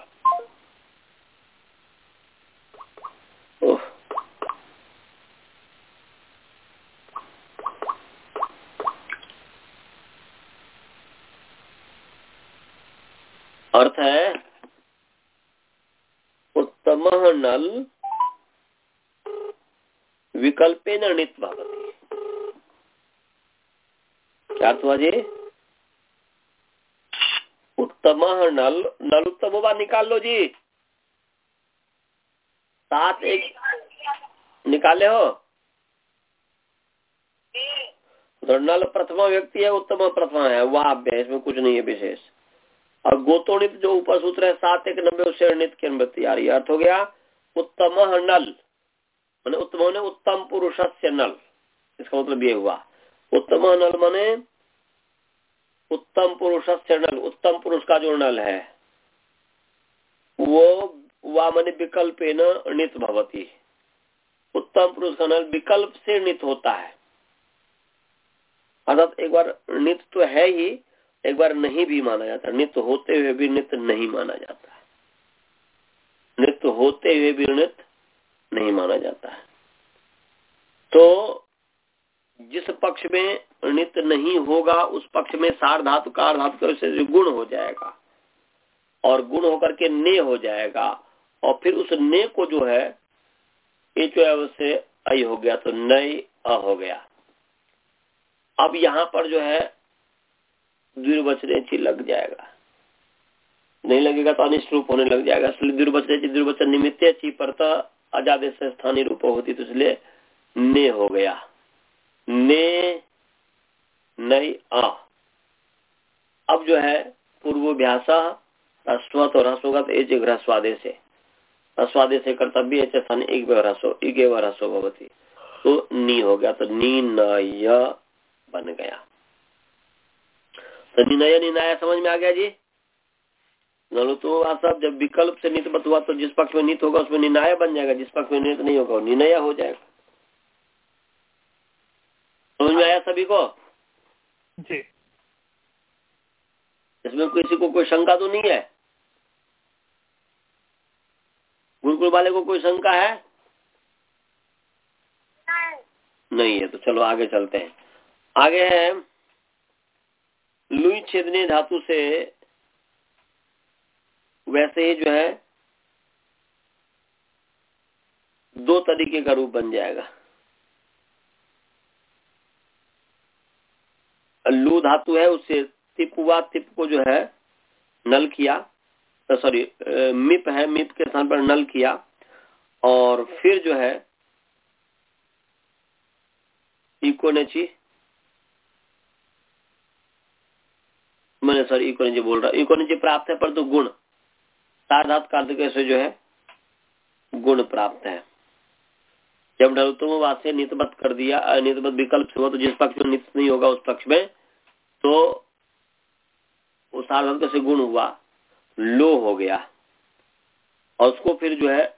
ओह, अर्थ है उत्तमः नल विकल्पेन णित् भवति। क्या हुआ जी? उत्तमः नल, नल उत्तम वा निकाल लो जी, सात एक निकाले हो तो नल प्रथमा व्यक्ति है, उत्तम प्रथमा है, वाव्य, इसमें कुछ नहीं है विशेष। और गोतोणित जो ऊपर सूत्र है सात एक नब्बे, उससे णित की अनुवृत्ति आ रही है। अर्थ हो गया उत्तमः नल, माने उत्तम ने उत्तम पुरुषस्य नल, इसका मतलब ये हुआ। उत्तमः नल माने उत्तम पुरुषस्य नल, उत्तम पुरुष का जो नल है वो वा माने विकल्पेन णित् भवति। उत्तम पुरुष का नल विकल्प से णित् होता है, अर्थात एक बार णित् तो है ही, एक बार नहीं भी माना जाता। णित् होते हुए भी णित् नहीं माना जाता है, णित् होते हुए भी णित् नहीं माना जाता है। तो जिस पक्ष में णित् नहीं होगा उस पक्ष में सार धातु कार धातु से गुण हो जाएगा, और गुण होकर के ने हो जाएगा, और फिर उस ने को जो है एच से आई हो गया तो नई अ हो गया। अब यहाँ पर जो है द्विर्वचनेची लग जाएगा, नहीं लगेगा तो अनिष्ट रूप होने लग जाएगा। इसलिए द्विर्वचनेची द्विर्वचन निमित्ते ची परता अजादेश से स्थानीय रूप होती, तो इसलिए ने हो गया, ने नई आ। अब जो है पूर्वभ्यासा ह्रस्वत और ह्रस्व होगा तो एच ह्रस्वादेश है, ह्रस्वादेश से कर्तव्य एच स्थान एक ह्रस्व एक ह्रस्व भवति, तो नी हो गया, तो नी नय बन गया। तो निनय निनाया समझ में आ गया जी। नलो तो सब जब विकल्प से नित बत हुआ तो जिस पक्ष में नित होगा उसमें निनाय बन जाएगा, जिस पक्ष में नित नहीं होगा निनया हो जाएगा। समझ में आया सभी को जी? इसमें किसी को कोई शंका तो नहीं है? गुरुकुल वाले को कोई शंका है? नहीं है। तो चलो आगे चलते हैं। आगे है लुई छेदने धातु से वैसे ही जो है दो तरीके का रूप बन जाएगा। लू धातु है, उससे तिप हुआ, तिप को जो है नल किया, तो सॉरी मिप है, मिप के स्थान पर नल किया, और फिर जो है इकोनेची, मैंने सॉरी इकोनेची बोल रहा, इकोनेची प्राप्त है पर तो गुण साधात कार्तिक से जो है गुण प्राप्त है। जब नरुत्तम वाद से नितबत कर दिया, अनितबत विकल्प से हुआ तो जिस पक्ष में नित नहीं होगा उस पक्ष में तो उस साधात से गुण हुआ, लो हो गया, और उसको फिर जो है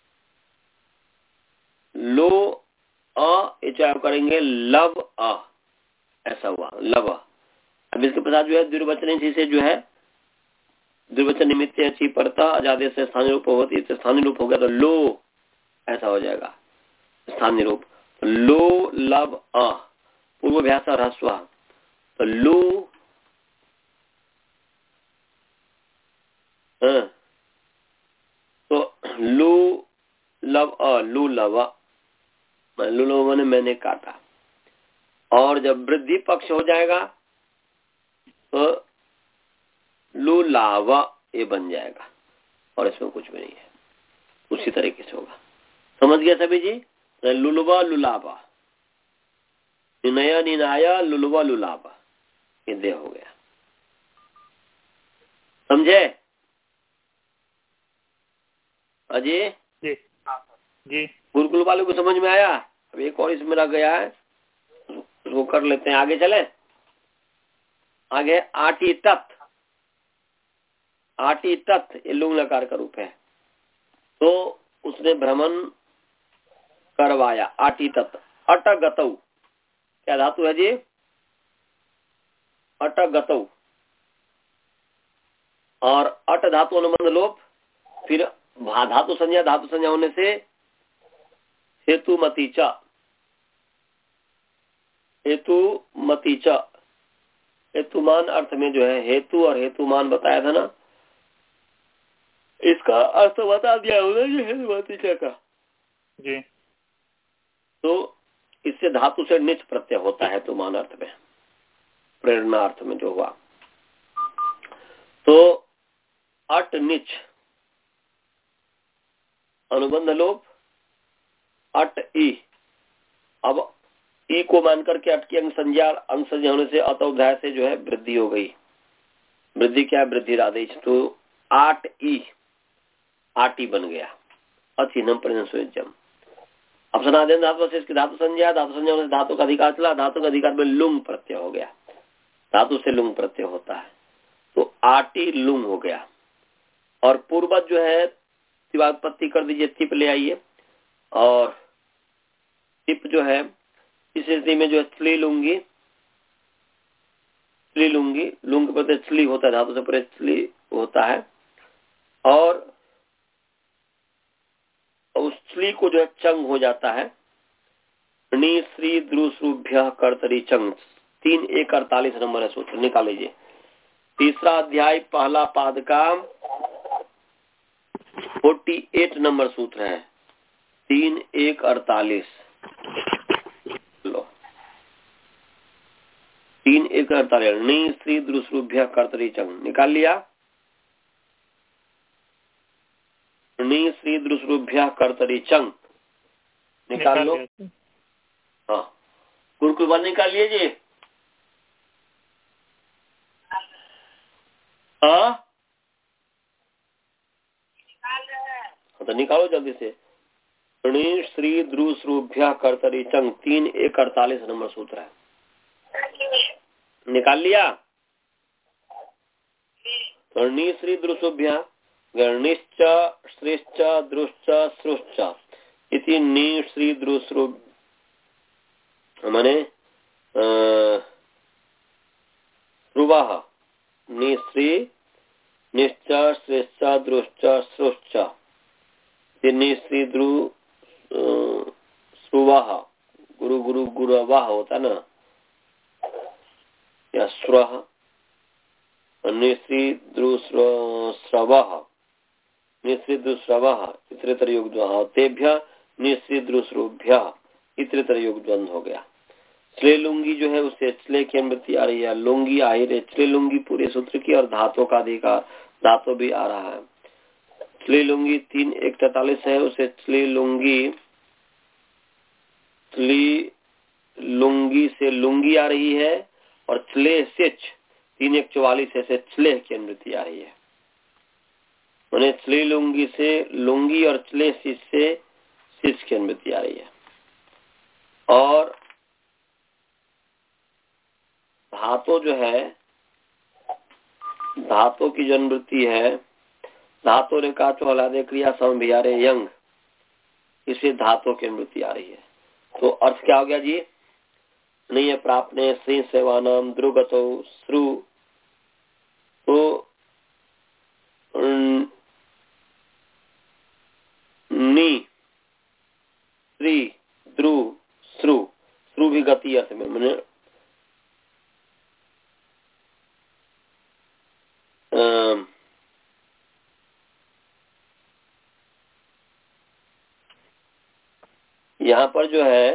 लो अ करेंगे लव अ, ऐसा हुआ लव। अब इसके पश्चात जो है द्विर्वचन से जो है द्विर्वचन निमित्त अच्छी पड़ता आजादे से स्थानीय रूप होती, स्थानीय रूप हो गया तो लो ऐसा हो जाएगा स्थानीय रूप। लो लव अ पूर्वभ्यास और ह्रस्व, तो लो हाँ, तो लू लव अ लू लव, लू लव मैंने मैंने काटा, और जब वृद्धि पक्ष हो जाएगा तो लू लावा ये बन जाएगा, और इसमें कुछ भी नहीं है, उसी तरीके से होगा। समझ गया सभी जी? लुलवा लुलाबा, निनया निनाया लुलवा लुलाबा, ये दे हो गया। समझे अजय जी जी? गुरुकुल वाले को समझ में आया? अब एक और इसमें रह गया है, उसको कर लेते हैं। आगे चले, आगे आटी तत्, आटी तत् ये लुंग लकार का रूप है, तो उसने भ्रमण करवाया। आटी तत् अटगतौ क्या धातु है जी? अटगतौ। और अट धातु अनुबंध लोप, फिर धातु संज्ञा धातु संज्ञा होने से हेतुमती च, हेतुमती च। हेतुमान अर्थ में जो है हेतु और हेतुमान बताया था ना, इसका अर्थ बता दिया होगा ये हेतुमती च का जी। तो इससे धातु से निच प्रत्यय होता है हेतुमान अर्थ में, प्रेरणा अर्थ में जो हुआ। तो अट निच अनुबंध लोप अट ई। अब ई को मान करके अट की अंग संज्ञा अंग संज्ञा होने से अतोध्याय से जो है वृद्धि हो गई। वृद्धि क्या है? वृद्धि आदेश। तो आठ ई आटी बन गया। अचिन्हम परिणम। अब सनातन धातु से इसकी धातु संज्ञा, धातु संज्ञा होने से धातु का अधिकार चला, धातु का अधिकार में लुंग प्रत्यय हो गया। धातु से लुंग प्रत्यय होता है तो आटी लुंग हो गया। और पूर्वज जो है उत्पत्ति कर दीजिए, तिप ले आइए। और तिप जो है इस स्थिति में जो है स्ली लुंगी, स्ली लुंगी, लुंग प्रत्यय स्ली होता है, धातु से परे स्ली होता है। और उस स्ली को जो है चंग हो जाता है। नी श्री द्रुश्रुभ्य कर्तरी चंग। तीन एक अड़तालीस नंबर है सूत्र, निकाल लीजिए। तीसरा अध्याय पहला पाद का फोर्टी एट नंबर सूत्र है, तीन एक अड़तालीस। लो तीन एक अड़तालीस। नी श्री द्रुश्रुभ्य कर्तरी चंग निकाल लिया। नी श्री द्रुश्रुभ्य कर्तरी चंग निकाल लो। हाँ गुरुकुल वन निकाल लीजिए। हाँ तो निकालो जल्दी से। णी श्री द्रुश्रुभ्य कर्तरी चंग तीन एक अड़तालीस नंबर सूत्र है, निकाल लिया। णी श्री द्रुश्रुभ्य गणिश्च श्रेश्च द्रुश्च श्रुश्च इति नी श्री द्रुश्रु माने श्रुवः नी श्री निश्च श्रेश्च द्रुश्च श्रुश्च नी श्री द्रु श्रुवः गुरु गुरु गुरवः होता ना, या श्रवः निश्री द्रुश्रवः निश्री द्रुश्रवः इतरेतर योग द्वंद्व तेभ्य निश्री द्रुश्रुभ्य इतरेतर योग द्वंद्व हो गया। स्ले लुंगी जो है उससे स्ले की अनुवृत्ति आ रही है। लुंगी आहिर है, स्ले लुंगी पूरे सूत्र की, और धातु का अधिकार धातु भी आ रहा है। स्ले लुंगी तीन एक तैतालीस है, उसे स्ले लुंगी स्ली लुंगी से लुंगी आ रही है, और स्ले सिच तीन एक चौवालीस से स्ले की अनुवृत्ति आ रही है। मैंने स्ले लुंगी से लुंगी और स्ले सिच से सिच की अनुवृत्ति आ रही है। और धातु जो है धातु की जो अनुवृत्ति है, धातु रेखा चौलादे क्रिया समभियारे यंग, इसे धातु की अनुवृत्ति आ रही है। तो अर्थ क्या हो गया जी? नहीं है प्राप्त ने श्री सेवानाम द्रुगतो श्रु। तो नी श्री द्रु श्रु, श्रु भी गति अर्थ में मैंने यहाँ पर जो है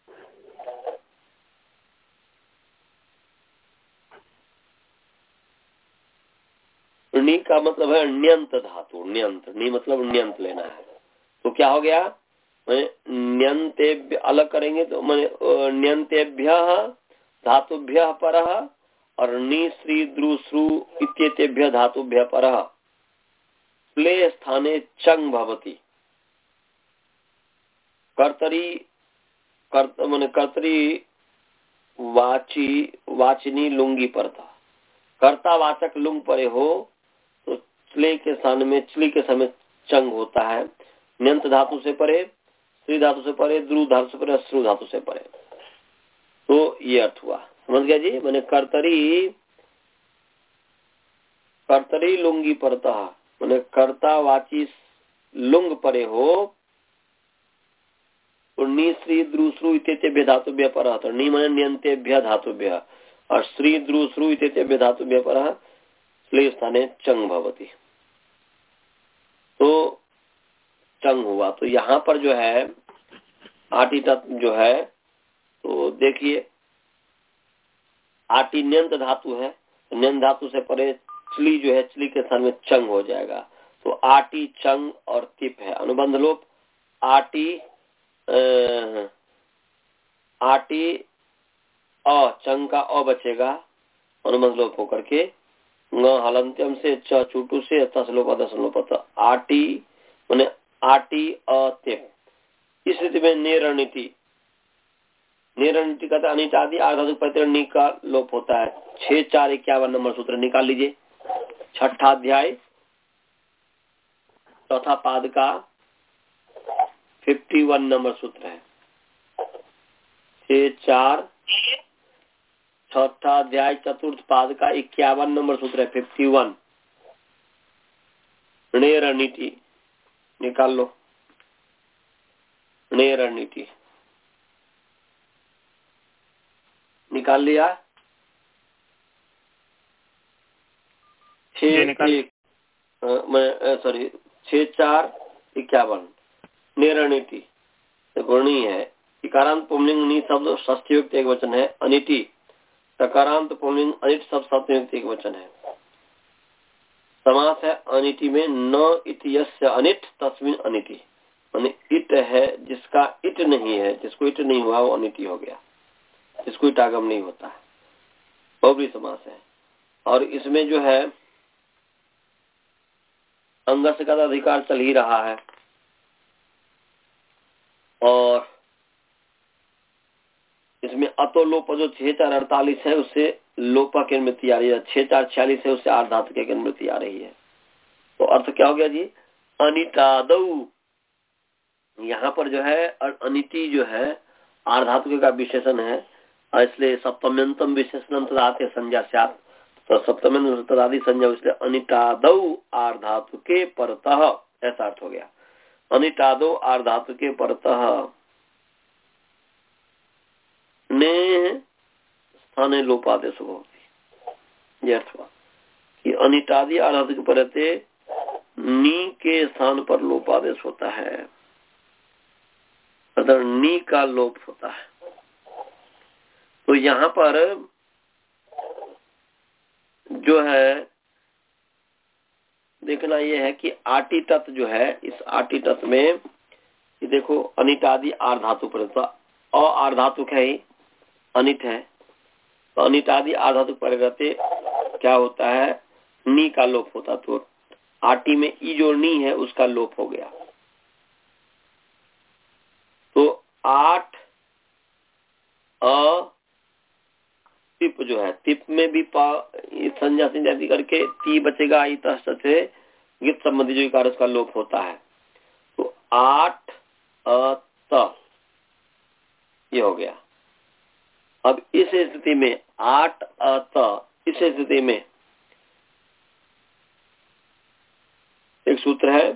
नी का मतलब है न्यंत धातु। न्यंत नी मतलब न्यंत लेना है। तो क्या हो गया? न्यंतेभ्य अलग करेंगे तो मैंने न्यंतेभ्य धातुभ्य परः और नी श्री द्रुश्रु इत्येतेभ्य धातुभ्य परः स्ले स्थाने चंग भवति। कर्तरी कर्त मैंने कर्तरी वाची वाचिनी लुंगी पर था। कर्ता वाचक लुंग परे हो तो चले के स्थान में चली के समय चंग होता है। न्यंत धातु से परे, श्री धातु से परे, द्रु धातु से परे, श्रु धातु से परे। तो ये अर्थ हुआ, समझ गया जी। मैंने कर्तरी कर्तरी लुंगी परता, मैंने कर्तावाची लुंग परे हो और नी श्री द्रुश्रु इत्येतेभ्य धातुभ्य परः, तो नी माने न्यंतेभ्य धातुभ्य और श्री द्रुश्रु इत्येतेभ्य धातुभ्य परः श्लेष स्थाने चंग भवति, तो चंग हुआ। तो यहाँ पर जो है आटी तत्व जो है, तो देखिए आटी न्यंत धातु है, तो न्यंत धातु से परे चली जो है, चली के स्थान में चंग हो जाएगा। तो आटी चंग और तिप है, अनुबंध लोप। आटी आ, आटी अ, चंग का अ बचेगा, अनुबंध लोप होकर के ङ हलंत्यम से च चूटू से तस लोप दस लोप, आटी माने आटी अ तिप। इस स्थिति में नेरणिति, नेरणिति कहता है अनिट आदि आधातुक प्रत्यय नी का लोप होता है। छह चार इक्यावन नंबर सूत्र निकाल लीजिए, छठा अध्याय चौथा पाद का इक्यावन नंबर सूत्र है। छह चार छठा अध्याय चतुर्थ पाद का इक्यावन नंबर सूत्र है, इक्यावन। नेरणिति निकाल लो, नेरणिति निकाल लिया। छह एक मैं सॉरी छह चार इक्यावन नेरणिति गुणी है। इकारांत पुंलिंग नी शब्द षष्ठी युक्त एक वचन है। अनिति सकारांत पुंलिंग अनिट शब्द सप्तमी युक्त एक वचन है। समास है अनिति में न इति यस्य अनिट तस्मिन अनिति, माने इट है जिसका इट नहीं है, जिसको इट नहीं हुआ वो अनिति हो गया, जिसको इटागम नहीं होता है, बहुब्री समास है। और इसमें जो है अंगस्य का अधिकार चल ही रहा है, और इसमें अतो लोप जो छह चार अड़तालीस है उससे लोपा की अनुमति आ रही है, छह चार छियालीस है उससे आठ धातु की अनुमति आ रही है। तो अर्थ क्या हो गया जी, अनिटादौ। यहाँ पर जो है अनिति जो है आर्धातुके का विशेषण है, इसलिए सप्तम्यंतम विशेषण तदाते संज्ञा स्यात्, तो सप्तम्यंत तदादि संज्ञा, इसलिए अनिटादौ आर्धातुके परतः, ऐसा अर्थ हो गया। अनिटादौ आर्धातुके परतः ने स्थाने लोपादेश होती, यह अर्थ हुआ कि अनिटादि आर्धातुके परते नी के स्थान पर लोपादेश होता है, अतः नी का लोप होता है। तो यहाँ पर जो है देखना यह है कि आटी तत्व जो है, इस आटी तत्व में ये देखो अनिटादि आर्धातु पर, अ आर्धातुक है ही, अनिट है, तो अनिटादि आर्धातुक पर रहते क्या होता है, नी का लोप होता। तो आटी में ई जो नी है उसका लोप हो गया। तो आठ अ तिप जो है, तिप में भी संज्ञा संज्ञा करके ती बचेगा, ई से गीत संबंधी जो इकार उसका लोप होता है। तो आठ अ त ये हो गया। अब इस स्थिति में आठ अ त, इस स्थिति में एक सूत्र है,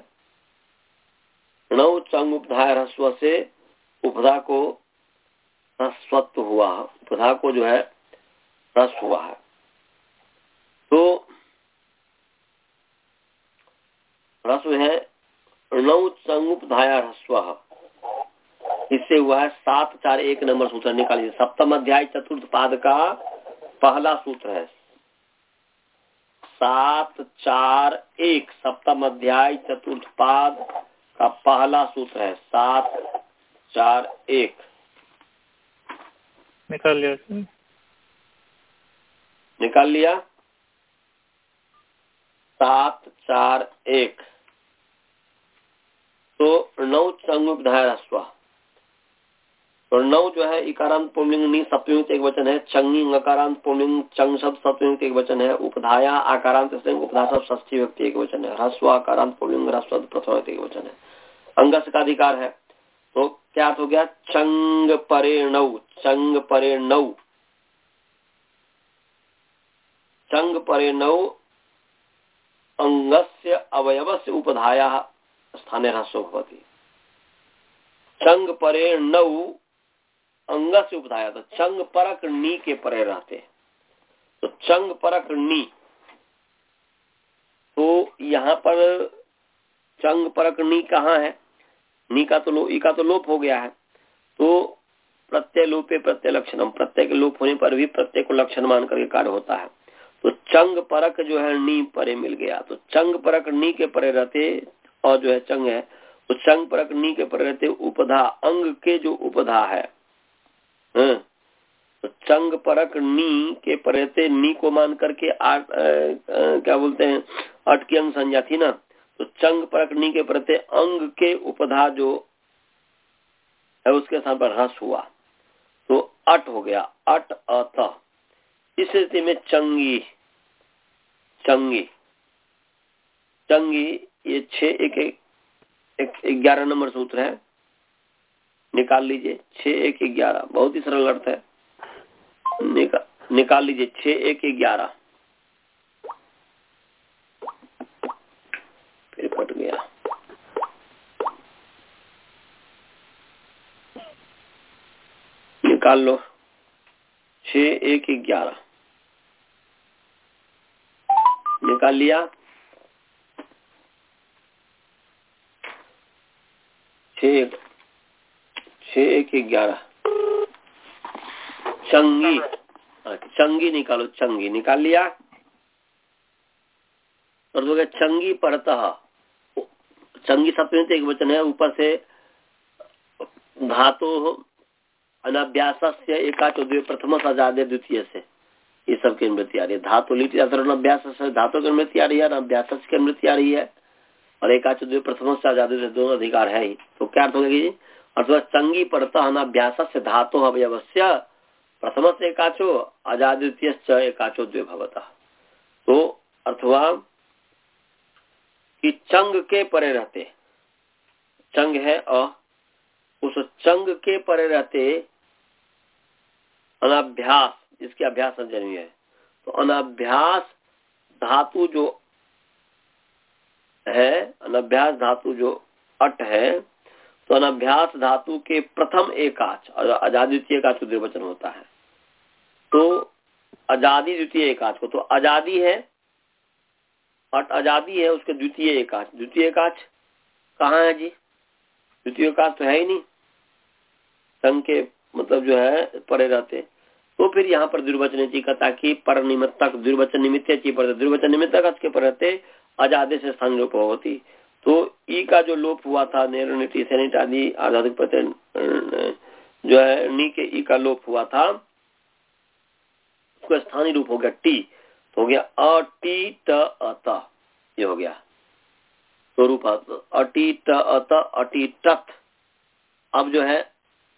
नौ चंग उपधाय ह्रस्व से उपधा को ह्रस्वत्व हुआ, उपधा को जो है ह्रस्व हुआ है। तो ह्रस्व है नौ चंग उपधाया ह्रस्व, इससे हुआ है सात चार एक नंबर सूत्र निकालिए। सप्तम अध्याय चतुर्थ पाद का पहला सूत्र है सात चार एक, सप्तम अध्याय चतुर्थ पाद का पहला सूत्र है सात चार एक। निकाल लिया सर? निकाल लिया। सात चार एक। तो नौ चंग धाय ह्रस्व, और नौ जो है इकारांत पुंलिंग नी सप्तमी एक वचन है, चंगी नकारांत पुंलिंग चंग शब्द सप्तमी एक वचन है, उपधाया आकारांत उपधा शब्द षष्ठी व्यक्ति एक वचन है, ह्रस्व आकारांत पुंलिंग ह्रस्व प्रथम एक वचन है। अंगस का अधिकार है। तो क्या हो गया? चंग परेणव, चंग परेणव, चंग परेणव अंगस्य अवयवस्य उपधाया स्थाने ह्रस्वो भवति। चंग परेणव अंगस्य उपधाया, तो चंग परक नी के परे रहते, तो चंग परक नी, तो यहाँ पर चंग परक नी कहाँ है? नी का तो लो, ई का तो लोप हो गया है। तो प्रत्यय लोपे प्रत्यय लक्षणम, प्रत्यय के लोप होने पर भी प्रत्यय को लक्षण मान करके कार्य होता है। तो चंग परक जो है नी परे मिल गया, तो चंग परक नी के परे रहते, और जो है चंग है, तो चंग परक नी के परे रहते उपधा, अंग के जो उपधा है, है? तो चंग परक नी के परे रहते, नी को मान करके आठ क्या बोलते हैं, अट की अंग संज्ञा थी ना, तो चंग परक नी के प्रति अंग के उपधा जो है उसके स्थान पर ह्रस्व हुआ, तो अट हो गया, अट अत। इस स्थिति में चंगी, चंगी, चंगी, ये छह एक एक ग्यारह नंबर सूत्र है, निकाल लीजिए। छह एक ग्यारह, बहुत ही सरल अर्थ है, निका, निकाल लीजिए। छह एक ग्यारह, फिर कट गया। निकाल लो, छह एक ग्यारह, निकाल लिया। छह छह एक ग्यारह, चंगी, चंगी निकालो, चंगी निकाल लिया। और तो क्या? चंगी परतः, चंगी सप्तमी एक वचन है, ऊपर से धातु अनभ्यासस्य एकाचो द्वे प्रथम सजादे द्वितीय से, ये सब की अनुमति आ रही है। धातु लिटि अभ्यास से धातु की अनुमति आ रही है, अभ्यास की अनुमति आ रही है, और एकाचो द्वे प्रथम सजादे से दोनों अधिकार है ही। तो क्या अर्थ होगा? अर्थात चंगी परतः अनभ्यास से धातु अवयवस्य प्रथम से एकाचो अजाद्वितीय एकाचो द्वे भवता। तो अर्थवा कि चंग के परे रहते, चंग है अ, उस चंग के परे रहते अनाभ्यास, जिसके अभ्यास जन्य है, तो अनाभ्यास धातु जो है, अनाभ्यास धातु जो अट है, तो अनाभ्यास धातु के प्रथम एकाच और अजादि द्वितीय एकाच द्विवचन होता है। तो अजादि द्वितीय एकाच को, तो अजादि है, अट अजादि है, उसके द्वितीय एकाच, द्वितीय एकाच कहाँ है जी? द्वितीय एकाच तो है ही नहीं, संघ के मतलब जो है परे रहते। तो फिर यहाँ पर दुर्वचन चिकता की पर निमित्तक, दुर्वचन निमित्त ची पर दुर्वचन निमित्तक के पर रहते अजादे से स्थान लोप होती। तो ई का जो लोप हुआ था, नेरोनिटी सेनिट आदि आधारिक प्रत्यय जो है नी के ई का लोप हुआ था, उसको स्थानीय रूप हो गया टी, तो हो गया अटी ट अत, ये हो गया तो रूप अटी ट अत अटी टत। अब जो है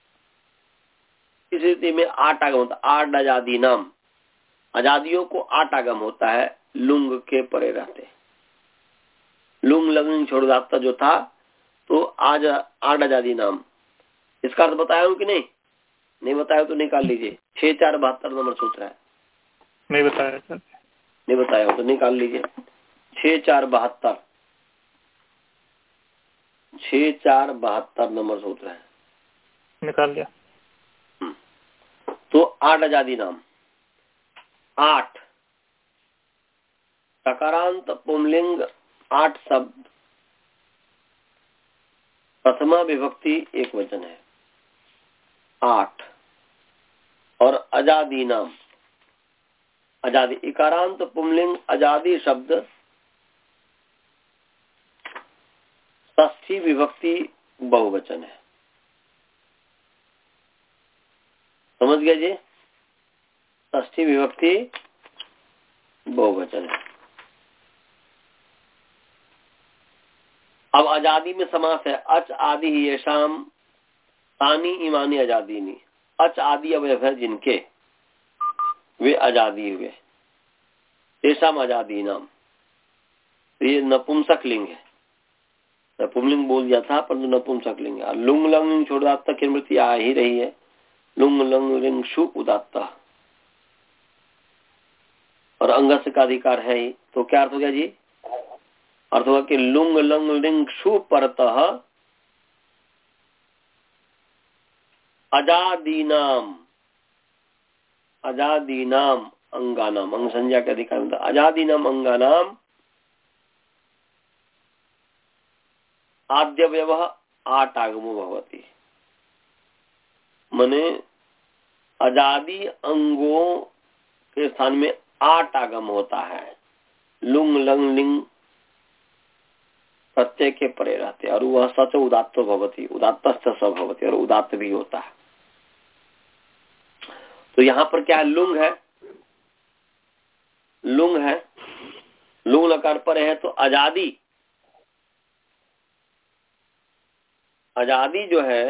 इस स्थिति में आठ आगम होता है, आठ अजादी नाम, अजादियों को आठ आगम होता है, लुंग के परे रहते, लुंग लग्न छोड़दाता जो था, तो आज आठ अजादी नाम। इसका अर्थ बताया हूं कि नहीं? नहीं बताया तो निकाल लीजिए। छह चार बहत्तर नंबर सूत्र है, नहीं बताया सर, नहीं बताया हो तो निकाल लीजिए। छह चार बहत्तर, छह चार बहत्तर नंबर सूत्र है, निकाल लिया। तो आठ आजादी नाम, आठ सकारांत पुंलिंग, आठ शब्द, प्रथमा विभक्ति एक वचन है, आठ। और अजादी नाम, अजादी इकारांत पुंलिंग अजादी शब्द, षष्ठी विभक्ति बहुवचन है। समझ गए जी? षष्ठी विभक्ति बहुवचन है। अब आजादी में समास है, अच आदि ही येषाम तानी इमानी अजादीनी, अच आदि अवयव है जिनके, वे आजादी हुए, येषाम आजादी नाम। ये नपुंसक लिंग है, पुंलिंग बोल दिया था परंतु नपुंसक लिंग। लुंग लंग छोड़दात्ता की मृत्यु आ ही रही है, लुंग लंग लिंग शु उदात्ता और अंगस का अधिकार है ही। तो क्या अर्थ हो गया जी? अर्थ हुआ कि लुंग लंग लिंग शु परतः अजादीनाम अजादीनाम अंगानाम, अंग संज्ञा के अधिकार में अजादीनाम अंगानाम आद्य व्यवह आठ आगमो भवती। मने अजादी अंगों के स्थान में आठ आगम होता है। लुंग लंग लिंग प्रत्यय के परे रहते और वह सच उदात्त भवती, उदात्त स भवती और उदात्त भी होता है। तो यहाँ पर क्या है? लुंग है, लुंग है, लुंग लकार पर है तो आजादी, आजादी जो है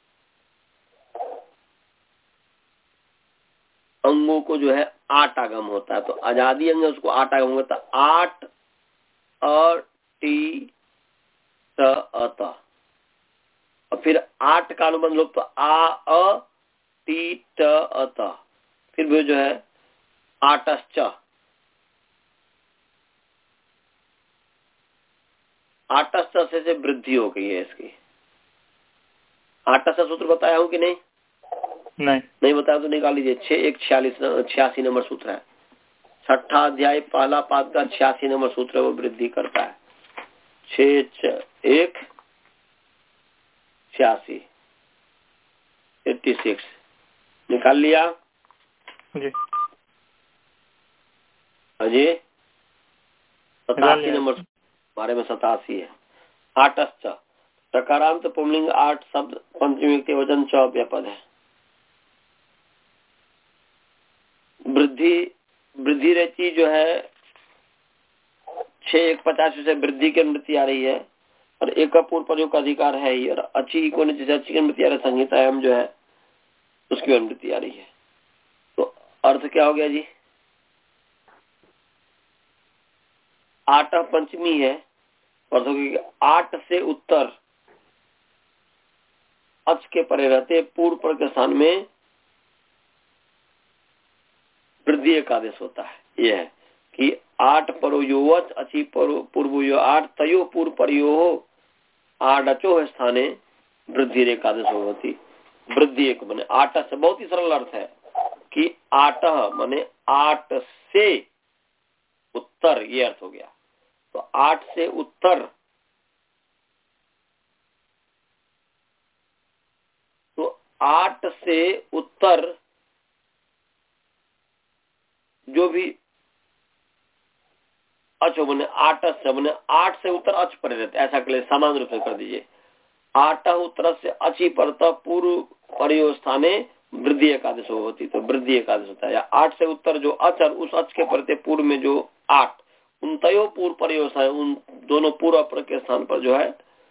अंगों को जो है आठ आगम होता है। तो आजादी अंग उसको आठ आगम होता है। आठ अ टी त अत और फिर आठ का अनुबंध लोग तो आ अ टी ट अत, फिर भी जो है आटश्च, आटश्च से वृद्धि हो गई है इसकी। आटश्च सूत्र बताया हूं कि नहीं? नहीं नहीं बताया तो निकाल लीजिए। छह एक छियालीस छियासी नंबर सूत्र है, छठा अध्याय पहला पाद का छियासी नंबर सूत्र है, वो वृद्धि करता है। छह एक छियासी एट्टी सिक्स निकाल लिया जी अजय। सतासी नंबर बारे में सतासी है। आठश्च प्रकारांत पुंलिंग आठ शब्द पंचमी के वचन च व्यापद है। वृद्धि वृद्धि रची जो है छह एक पचासी से वृद्धि की अनुमति आ रही है और एक पूर्व प्रयोग का अधिकार है ही, और अच्छी को जैसे अच्छी की अनुमति आ रही है, संहिता एवं जो है उसकी अनुमति आ रही है। तो अर्थ क्या हो गया जी? आठ पंचमी है, अर्थ हो गया आठ से उत्तर अच के परे रहते पूर्व पर के स्थान में वृद्धि एक आदेश होता है। यह है कि आठ परो योवच अची पूर्व यो आठ तयो पूर्व पर यो आडचो स्थाने वृद्धि एक आदेश होती। वृद्धि एक बने आठ से, बहुत ही सरल अर्थ है कि आठ माने आठ से उत्तर, ये अर्थ हो गया। तो आठ से उत्तर, तो आठ से उत्तर जो भी अच बने आठ से बने आठ से उत्तर अच पर रहते, ऐसा कर ले, सामान्य रूप से कर दीजिए। आठ उत्तर से अची परत पूर्व परियोस्थाने वृद्धि एकादश होती, तो वृद्धि एकादश होता है। या आठ से उत्तर जो अच और उस अच के परते पूर्व में जो आठ, उन तयो पूर्व परियोस्थान, उन दोनों पूर्व अपर के स्थान पर जो है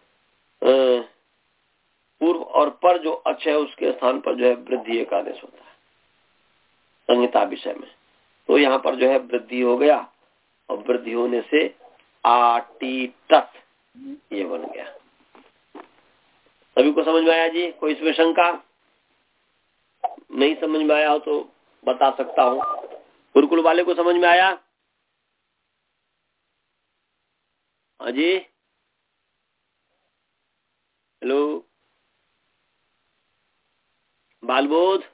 पूर्व और पर जो अच है उसके स्थान पर जो है वृद्धि एकादश होता है संहिता विषय में। तो यहाँ पर जो है वृद्धि हो गया और वृद्धि होने से आटी तत् ये बन गया। सभी को समझ में आया जी? कोई इसमें शंका? नहीं समझ में आया हो तो बता सकता हूँ। गुरुकुल वाले को समझ में आया? अजी हेलो, बालबोध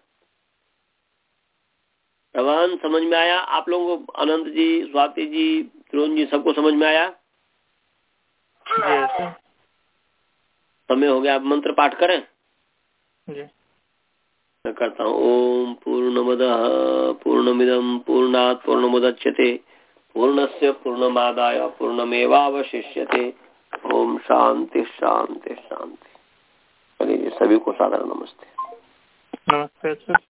रवान समझ में आया आप लोगों को? अनंत जी, स्वाति जी, त्रिलोन जी, सबको समझ में आया? जी समय हो गया, आप मंत्र पाठ करें? जी मैं करता हूँ। ओम पूर्णमदः पूर्णमिदं पूर्णात् पूर्णमुदच्यते पूर्णस्य पूर्णमादाय पूर्णमेवावशिष्यते। ओम शांति शांति शांति। चलिए सभी को सादर नमस्ते। नमस्ते सर।